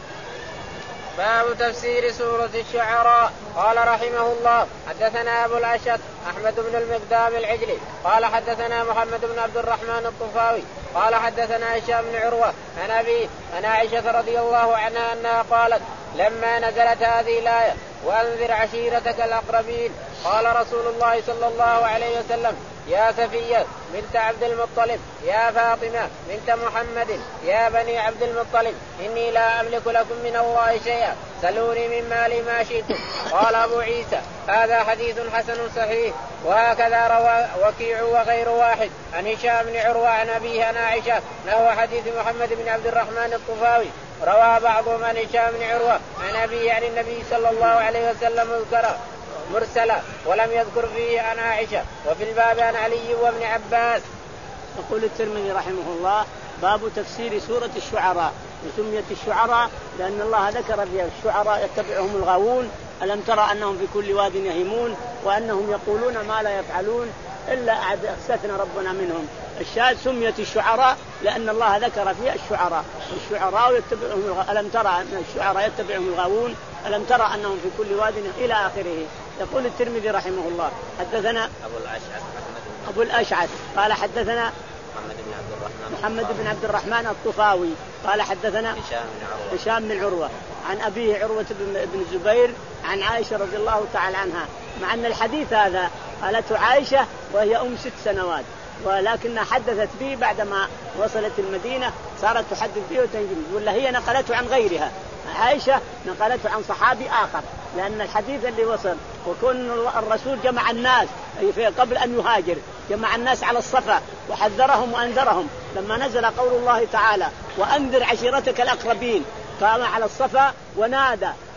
باب تفسير سورة الشعراء. قال رحمه الله حدثنا أبو الأشعث أحمد بن المقدام العجلي قال حدثنا محمد بن عبد الرحمن الطفاوي قال حدثنا هشام بن عروة عن أبيه عن عائشة رضي الله عنها أنها قالت لما نزلت هذه الآية وأنذر عشيرتك الأقربين قال رسول الله صلى الله عليه وسلم يا سفية بنت عبد المطلب يا فاطمة بنت محمد يا بني عبد المطلب إني لا أملك لكم من الله شيئا سلوني من مالي ما شئتم. قال أبو عيسى هذا حديث حسن صحيح. وهكذا روى وكيع وغير واحد عن هشام بن عروة عن أبيه عن عائشة نحو حديث محمد بن عبد الرحمن الطفاوي. روى بعضهم عن هشام بن عروة عن أبيه عن النبي صلى الله عليه وسلم ذكره مرسلا ولم يذكر فيه عن عائشة. وفي الباب عن علي وابن عباس. يقول الترمذي رحمه الله باب تفسير سورة الشعراء. وسميت الشعراء لأن الله ذكر فيها الشعراء يتبعهم الغاوون ألم ترى أنهم في كل واد يهيمون وأنهم يقولون ما لا يفعلون إلا أستثنى ربنا منهم. الشاهد سميت الشعراء لأن الله ذكر فيها الشعراء الشعراء يتبعهم ألم ترى أن الشعراء يتبعهم الغاوون ألم ترى أنهم في كل واد إلى آخره. يقول الترمذي رحمه الله حدثنا أبو الأشعث أبو الأشعث قال حدثنا محمد بن عبد الرحمن محمد بن عبد الرحمن الطفاوي قال حدثنا هشام بن عروة عن أبيه عروة بن الزبير عن عائشة رضي الله تعالى عنها مع أن الحديث هذا قالته عائشة وهي أم ست سنوات ولكنها حدثت به بعدما وصلت المدينة صارت تحدث به وتنجم ولا هي نقلته عن غيرها. عائشة نقلته عن صحابي آخر لأن الحديث اللي وصل وكون الرسول جمع الناس قبل أن يهاجر جمع الناس على الصفا وحذرهم وأنذرهم لما نزل قول الله تعالى وأنذر عشيرتك الأقربين قام على الصفا ونادى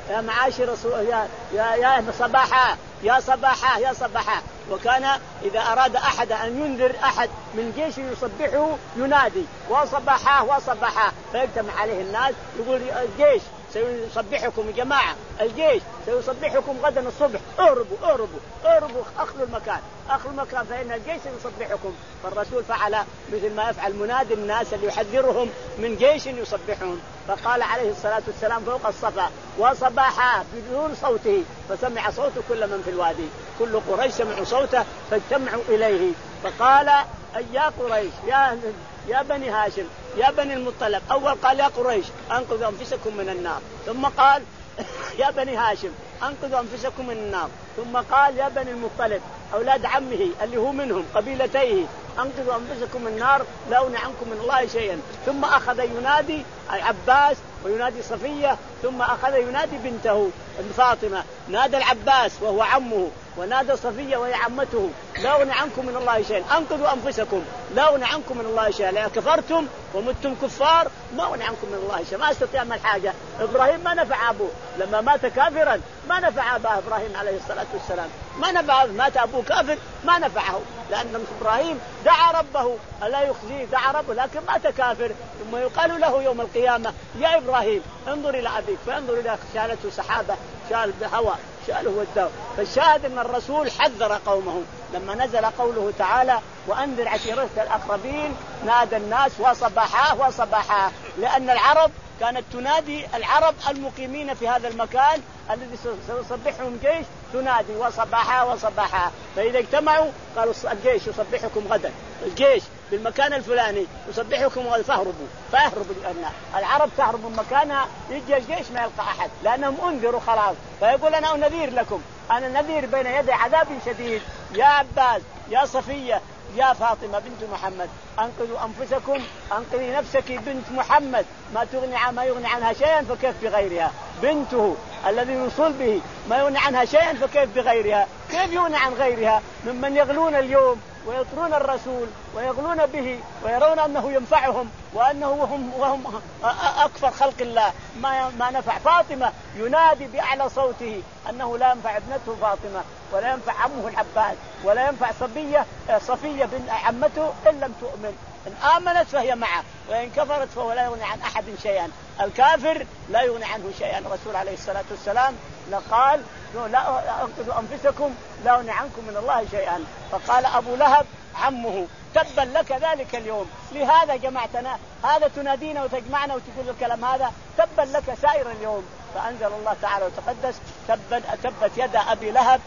يا معاشر يا يا يا صباحا يا صباحا يا صباحا. وكان إذا أراد أحد أن ينذر أحد من جيش يصبحه ينادي وصباحا وصباحا، فيجتمع عليه الناس يقول الجيش سيصبحكم يا جماعة، الجيش سيصبحكم غدا الصبح، اهربوا اهربوا اهربوا اخلوا المكان اخلوا المكان فإن الجيش سيصبحكم. فالرسول فعل مثل ما يفعل منادي الناس اللي يحذرهم من جيش يصبحهم، فقال عليه الصلاة والسلام فوق الصفا وصباحا بدون صوته، فسمع صوته كل من في الوادي، كل قريش سمعوا صوته فاجتمعوا إليه، فقال يا قريش يا يا بني هاشم يا بني المطلب. أول قال يا قريش أنقذوا أنفسكم من النار، ثم قال يا بني هاشم أنقذوا أنفسكم من النار، ثم قال يا بني المطلب أولاد عمه اللي هو منهم قبيلتيه أنقذوا أنفسكم من النار لا أغني عنكم من الله شيئا. ثم أخذ ينادي العباس وينادي صفية، ثم أخذ ينادي بنته فاطمة، نادى العباس وهو عمه ونادى صفية وهي عمته لا أغني عنكم من الله شيئا، أنقذوا أنفسكم لا أغني عنكم من الله شيئا، لأن كفرتم ومتم كفار ما أغني عنكم من الله شيئا، ما أستطيع من حاجة. إبراهيم ما نفع أبوه لما مات كافرا، ما نفع أباه إبراهيم عليه الصلاة والسلام، ما نفع، مات أبوه كافر ما نفعه، لأن إبراهيم دعا ربه ألا يخزيه، دعا ربه لكن مات كافر. ثم يقال له يوم القيامة يا إبراهيم انظر إلى أبيك، فانظر إلى شالته سحابة شال بهوى شاله والدو. فالشاهد أن الرسول حذر قومه لما نزل قوله تعالى وأنذر عشيرتك الأقربين، نادى الناس وصباحا وصباحا، لأن العرب كانت تنادي العرب المقيمين في هذا المكان الذي سيصبحهم جيش تنادي وصباحا وصباحا. فإذا اجتمعوا قالوا الجيش يصبحكم غدا، الجيش بالمكان الفلاني يصبحكم غدا فاهربوا فاهربوا. لأن العرب تهرب من مكانها، يجي الجيش ما يلقى أحد لأنهم أنذروا خلاص، فيقول أنا نذير لكم، أنا نذير بين يدي عذاب شديد. يا عباس يا صفية يا فاطمة بنت محمد أنقذوا أنفسكم، أنقذي نفسك بنت محمد ما تغني عن ما يغني عنها شيئا فكيف بغيرها، بنته الذي يوصل به ما يغني عنها شيئا فكيف بغيرها، كيف يغني عن غيرها ممن يغلون اليوم ويطرون الرسول ويغلون به ويرون أنه ينفعهم وأنه وهم, وهم أكثر خلق الله ما, ما نفع. فاطمة ينادي بأعلى صوته أنه لا ينفع ابنته فاطمة ولا ينفع عمه العباس ولا ينفع صبية صفية بن عمته إن لم تؤمن، إن آمنت فهي معه وإن كفرت فهو لا يغني عن أحد شيئا، الكافر لا يغني عنه شيئا. الرسول عليه الصلاة والسلام قال لا أنقذوا أنفسكم لا أغني عنكم من الله شيئا. فقال أبو لهب عمه تبا لك ذلك اليوم، لهذا جمعتنا، هذا تنادينا وتجمعنا وتقول الكلام هذا، تبا لك سائر اليوم. فأنزل الله تعالى وتقدس تبت, تبت يد أبي لهب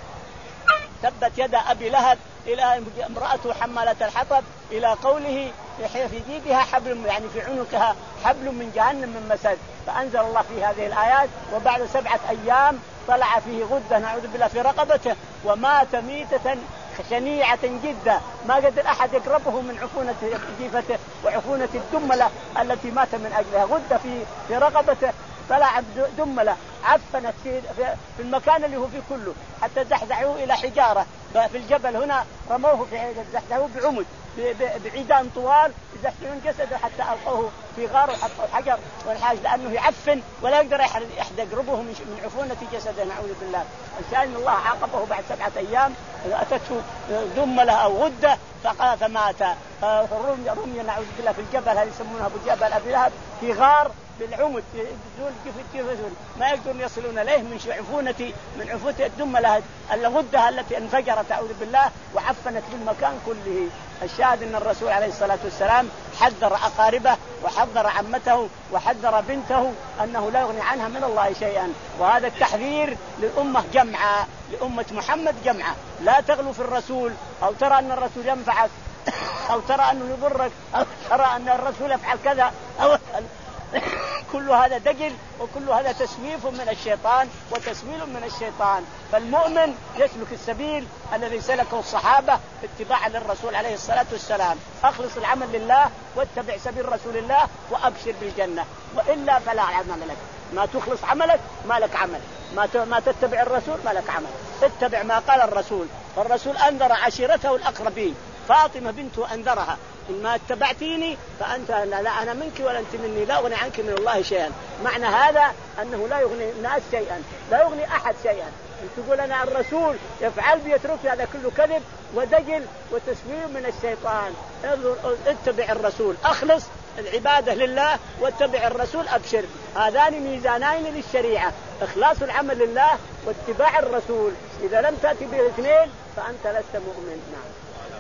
تبت يد أبي لهب إلى امرأته حمالة الحطب إلى قوله في جيدها حبل يعني في عنقها حبل من جهنم من مسد. فأنزل الله في هذه الآيات وبعد سبعة أيام طلع فيه غدة نعوذ بالله في رقبته ومات ميتة شنيعة جدا ما قدر أحد يقربه من عفونة جيفته وعفونة الدملة التي مات من أجلها، غدة في في رقبته طلع دملة عفنت في, في المكان اللي هو فيه كله حتى زحزحوه إلى حجارة في الجبل هنا، رموه في زحزحوه بعمد بعيدان طوال يزحزحون جسده حتى ألقوه في غار وحطوا حجر والحاج لأنه يعفن ولا يقدر أحد يقربه من عفونة جسده نعوذ بالله. الشأن الله عاقبه بعد سبعة أيام أتته دملة أو غدة فمات، رمي نعوذ بالله في الجبل هذا يسمونه أبو جبل أبي لهب في غار بالعمد ما يقدرون يصلون إليه من عفونة من عفونة الدملة الغدة التي انفجرت أعوذ بالله وعفنت بالمكان كله. الشاهد أن الرسول عليه الصلاة والسلام حذر أقاربه وحذر عمته وحذر بنته أنه لا يغني عنها من الله شيئا، وهذا التحذير للأمة جمعة لأمة محمد جمعة. لا تغلو في الرسول أو ترى أن الرسول ينفعك أو ترى أنه يضرك أو ترى أن الرسول يفعل كذا أو كل هذا دجل وكل هذا تسويف من الشيطان وتسويل من الشيطان. فالمؤمن يسلك السبيل الذي سلكه الصحابة اتباعا للرسول عليه الصلاة والسلام، أخلص العمل لله واتبع سبيل رسول الله وأبشر بالجنة، وإلا فلا عمل لك. ما تخلص عملك ما لك عمل، ما ما تتبع الرسول ما لك عمل، اتبع ما قال الرسول. فالرسول أنذر عشيرته الأقربين فاطمة بنته أنذرها إن ما اتبعتيني فأنت لا, لا أنا منك ولا أنت مني، لا أغني عنك من الله شيئا. معنى هذا أنه لا يغني الناس شيئا، لا يغني أحد شيئا. تقول أنا الرسول يفعل بيترك، هذا كله كذب ودجل وتسوير من الشيطان. اتبع الرسول، أخلص العبادة لله واتبع الرسول، أبشر. هذان ميزانين للشريعة، إخلاص العمل لله واتباع الرسول. إذا لم تأتي بالاثنين فأنت لست مؤمن. نعم.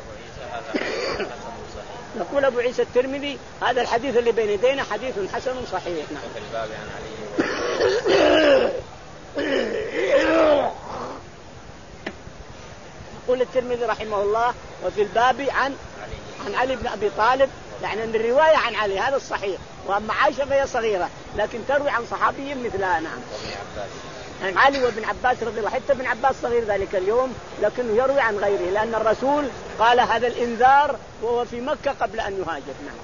يقول أبو عيسى الترمذي هذا الحديث اللي بين يدينا حديث حسن صحيح. نعم. في الباب عن علي. يقول الترمذي رحمه الله وفي الباب عن عن علي بن أبي طالب، يعني أن الرواية عن علي هذا الصحيح، وأما عائشة فهي صغيرة لكن تروي عن صحابي مثلها. نعم. عن علي وابن عباس رضي الله، حتى ابن عباس صغير ذلك اليوم لكنه يروي عن غيره، لأن الرسول قال هذا الإنذار وهو في مكة قبل أن يهاجر. نعم.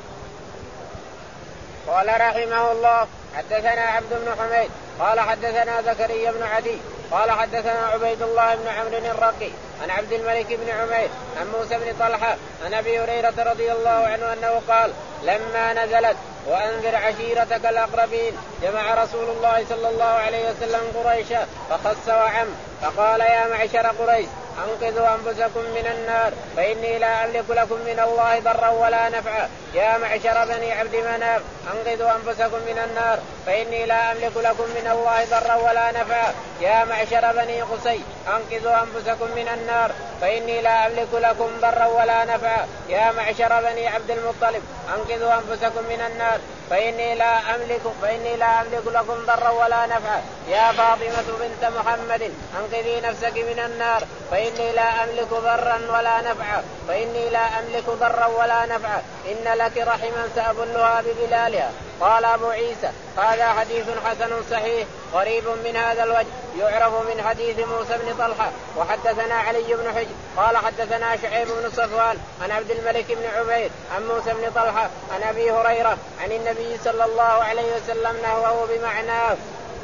قال رحمه الله حدثنا عبد بن حميد قال حدثنا زكريا بن عدي قال حدثنا عبيد الله بن عمرو الرقي عن عبد الملك بن عمير عن موسى بن طلحة عن أبي هريرة رضي الله عنه أنه قال لما نزلت وأنذر عشيرتك الأقربين جمع رسول الله صلى الله عليه وسلم قريشا فخص وعم فقال يا معشر قريش أنقذوا أنفسكم من النار فإني لا أملك لكم من الله ضرا ولا نفعا. يا معشر بني عبد مناف أنقذوا أنفسكم من النار فإني لا أملك لكم من الله ضرا ولا نفعا. يا معشر بني قصي أنقذوا أنفسكم من النار فإني لا أملك لكم ضرا ولا نفعا. يا معشر بني عبد المطلب أنقذوا أنفسكم من النار فإني لا أملك فإني لا أملك لكم ضرا ولا نفعا. يا فاطمة بنت محمد أنقذي نفسك من النار فإني لا أملك ضرا ولا نفعا فإني لا أملك ضرا ولا نفعا. إن لك رحما سأبلها بظلالها. قال أبو عيسى هذا حديث حسن صحيح قريب من هذا الوجه، يعرف من حديث موسى بن طلحة. وحدثنا علي بن حجر قال حدثنا شعيب بن صفوان عن عبد الملك بن عمير عن موسى بن طلحة عن أبي هريرة عن النبي صلى الله عليه وسلم نحوه بمعناه.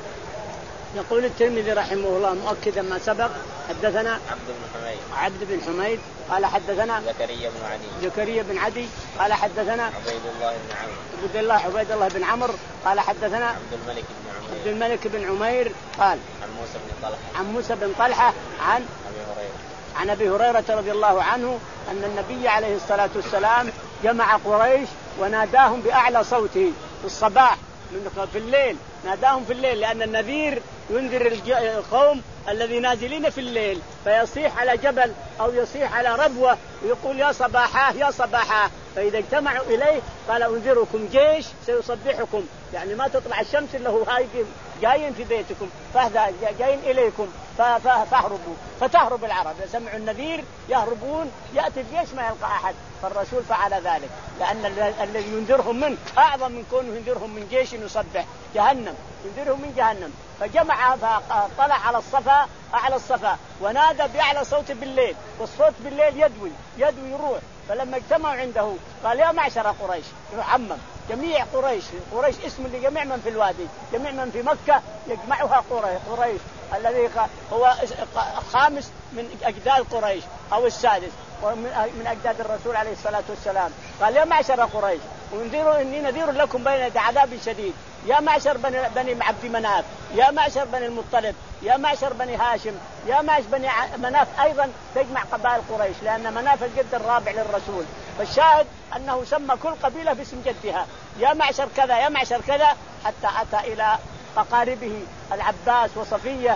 يقول الترمذي رحمه الله مؤكدا ما سبق حدثنا عبد بن حميد عبد بن حميد قال حدثنا زكريا بن عدي زكريا بن عدي قال حدثنا عبيد الله بن عمرو عبد الله عبيد الله بن عمرو قال حدثنا عبد الملك بن عمير عبد الملك بن عمير قال عن موسى بن طلحة عن موسى بن طلحة عن أبي هريرة عن أبي هريرة رضي الله عنه أن النبي عليه الصلاة والسلام جمع قريش وناداهم بأعلى صوته في الصباح من في الليل، ناداهم في الليل لأن النذير ينذر القوم الذي نازلين في الليل، فيصيح على جبل أو يصيح على ربوة ويقول يا صباحاه يا صباحاه، فإذا اجتمعوا إليه قال أنذركم جيش سيصبحكم، يعني ما تطلع الشمس إلا هو جايين في بيتكم فهذا جايين إليكم فاهربوا. فتهرب العرب يسمعوا النذير يهربون، يأتي الجيش ما يلقى أحد، فالرسول فعل ذلك لأن الذي ينذرهم منه أعظم من كونه ينذرهم من جيش يصبح جهنم، ينذرهم من جهنم. فجمع فطلع على الصفا أعلى الصفا ونادى بأعلى صوت بالليل، والصوت بالليل يدوي يدوي يروح. فلما اجتمعوا عنده قال يا معشر قريش، يعمم جميع قريش، قريش اسم لجميع من في الوادي، جميع من في مكة يجمعها قريش، الذي هو خامس من أجداد قريش أو السادس من أجداد الرسول عليه الصلاة والسلام. قال يا معشر قريش انذروا إني نذير لكم بين يدي عذاب شديد. يا معشر بني, بني عبد مناف، يا معشر بني المطلب، يا معشر بني هاشم، يا معشر بني مناف أيضا تجمع قبائل قريش لأن مناف الجد الرابع للرسول. فالشاهد أنه سمى كل قبيلة باسم جدها، يا معشر كذا يا معشر كذا، حتى أتى إلى أقاربه العباس وصفية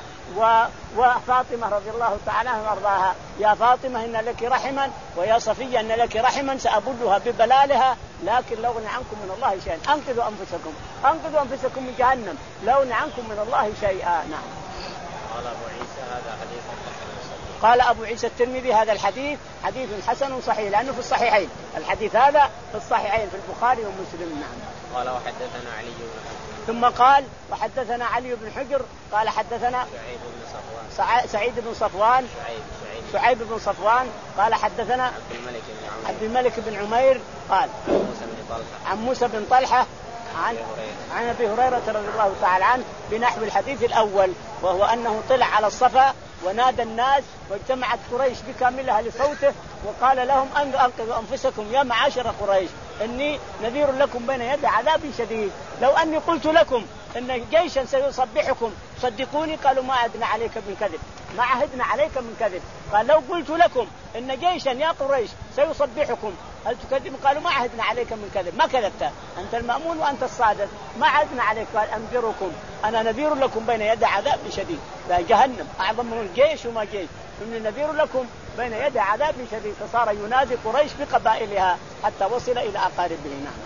وفاطمة رضي الله تعالى عنها وارضاها. يا فاطمة إن لك رحما، ويا صفية إن لك رحما سأبلها ببلالها، لكن لو أغني عنكم من الله شيئا أنقذوا أنفسكم أنقذوا أنفسكم من جهنم لو أغني عنكم من الله شيئا. نعم. قال أبو عيسى هذا حديث قال أبو عيسى الترمذي هذا الحديث حديث حسن صحيح لأنه في الصحيحين، الحديث هذا في الصحيحين في البخاري ومسلم. نعم. قال وحدثنا علي بن حجر ثم قال وحدثنا علي بن حجر قال حدثنا سعيد بن صفوان سعيد بن صفوان سعيد بن صفوان قال حدثنا عبد الملك بن عمير عبد الملك بن عمير قال موسى بن طلحة عن موسى بن طلحة عن عن أبي هريرة رضي الله تعالى عنه بنحو الحديث الأول، وهو أنه طلع على الصفا ونادى الناس واجتمعت قريش بكاملها لصوته وقال لهم أنقذوا أنفسكم يا معاشر قريش إني نذير لكم بين يدي عذاب شديد. لو أني قلت لكم إن جيشا سيصبحكم صدقوني. قالوا ما عهدنا عليك من كذب ما عهدنا عليك من كذب. قال لو قلت لكم إن جيشا يا قريش سيصبحكم هل تكذب؟ قالوا ما عهدنا عليك من كذب. ما كذبت أنت المأمون وأنت الصادق ما عهدنا عليك. قال أنذركم أنا نذير لكم بين يدي عذاب شديد. جهنم أعظم من الجيش وما جيش إني نذير لكم بين يدي عذاب شديد. فصار ينادي قريش بقبائلها حتى وصل إلى أقاربه. نعم.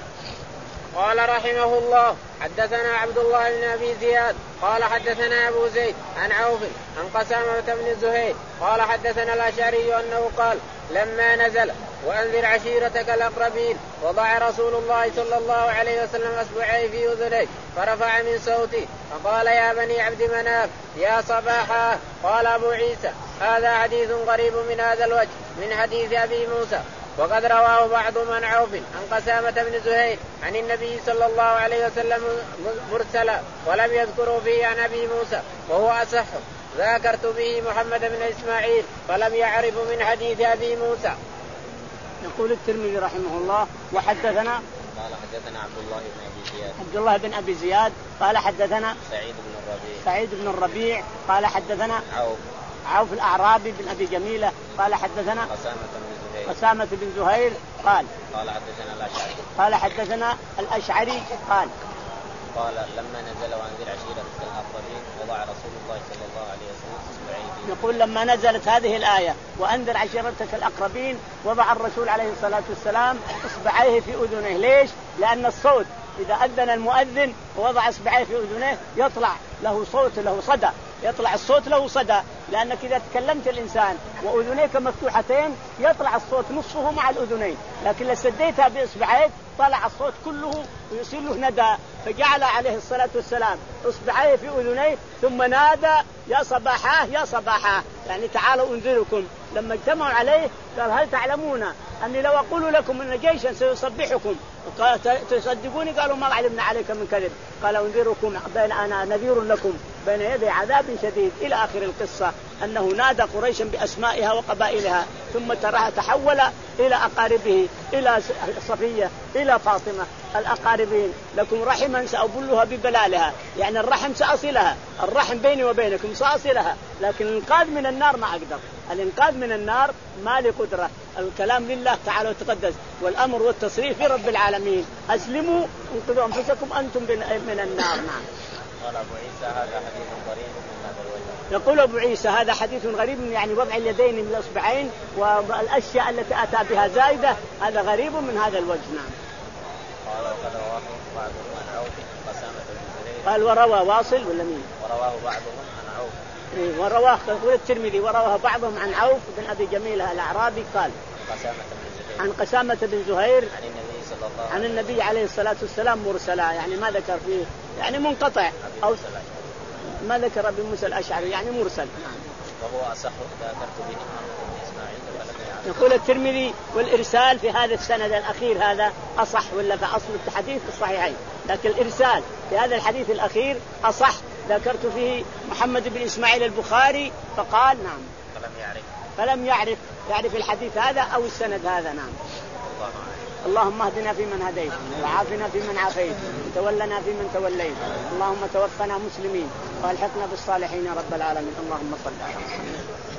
قال رحمه الله حدثنا عبد الله بن أبي زياد قال حدثنا أبو زيد عن عوف عن قسامة بن زهير قال حدثنا الأشعري أنه قال لما نزل وأنذر عشيرتك الأقربين وضع رسول الله صلى الله عليه وسلم أصبعيه في أذنيه فرفع من صوته فقال يا بني عبد مناف يا صباحا. قال أبو عيسى هذا حديث غريب من هذا الوجه من حديث أبي موسى وقد رواه بعضهم عن عوف عن قسامة بن زهير عن النبي صلى الله عليه وسلم مرسلا ولم يذكروا فيه عن أبي موسى وهو أصح. ذكرت به محمد بن إسماعيل فلم يعرف من حديث أبي موسى. يقول الترمذي رحمه الله وحدثنا قال حدثنا عبد الله بن أبي زياد عبد الله بن أبي زياد قال حدثنا سعيد بن الربيع سعيد بن الربيع قال حدثنا عوف عوف الأعرابي بن أبي جميلة قال حدثنا قسامة بن زهير قسامة بن زهير قال قال حدثنا الأشعري قال حدثنا الأشعري قال قال لما نزل وأنذر عشيرتك الأقربين وضع رسول الله صلى الله عليه وسلم أصبعيه. يقول لما نزلت هذه الآية وأنذر عشيرتك الأقربين وضع الرسول عليه الصلاة والسلام إصبعيه في أذنيه. ليش؟ لأن الصوت إذا أذن المؤذن ووضع إصبعيه في أذنيه يطلع له صوت له صدى يطلع الصوت له صدى. لأنك إذا تكلمت الإنسان وأذنيك مفتوحتين يطلع الصوت نصفه مع الأذنين لكن لو سديتها بإصبعيك طلع الصوت كله ويصير له ندى. فجعل عليه الصلاة والسلام إصبعيه في أذنيه ثم نادى يا صباحاه يا صباحاه يعني تعالوا أنذركم. لما اجتمعوا عليه قال هل تعلمون أني لو أقول لكم أن جيشا سيصبحكم تصدقوني؟ قالوا ما علمنا عليك من كذب. قال أنذركم بين أنا نذير لكم بين يدي عذاب شديد إلى آخر القصة أنه نادى قريشا بأسمائها وقبائلها ثم تحول إلى أقاربه إلى صفية إلى فاطمة الأقاربين لكم رحما سأبلها ببلالها يعني الرحم سأصلها الرحم بيني وبينكم سأصلها لكن الإنقاذ من النار ما أقدر. الإنقاذ من النار ما لي قدرة. الكلام لله تعالى وتقدس والأمر والتصريف في رب العالمين. أسلموا انقذوا أنفسكم أنتم من النار. نعم. قال أبو عيسى هذا حديث غريب من هذا الوجه. يقول أبو عيسى هذا حديث غريب يعني وضع اليدين من الأصبعين والأشياء التي أتى بها زائدة هذا غريب من هذا الوجه. نعم. قال وقد رواه بعضهم عن عوف قسامة بن زهير. قال وروى واصل ولا مين؟ ورواه بعضهم عن عوف. إيه ورواه يقول الترمذي ورواه بعضهم عن عوف بن أبي جميلة الأعرابي قال قسامة بن زهير عن قسامة بن زهير عن النبي صلى الله عليه عن النبي عليه الصلاة والسلام مرسلا يعني ما ذكر فيه يعني منقطع أو ما ذكر أبي موسى الأشعري يعني مرسل. وهو أصح. ذكرت به إسماعيل فلم يعرف. يقول الترمذي والإرسال في هذا السند الأخير هذا أصح ولا في أصل الحديث الصحيحين لكن الإرسال في هذا الحديث الأخير أصح. ذكرت فيه محمد بن إسماعيل البخاري فقال نعم فلم يعرف فلم يعرف يعرف الحديث هذا أو السند هذا. نعم. اللهم اهدنا فيمن هديت وعافنا فيمن عافيت وتولنا فيمن توليت اللهم توفنا مسلمين والحقنا بالصالحين يا رب العالمين. اللهم صل على محمد.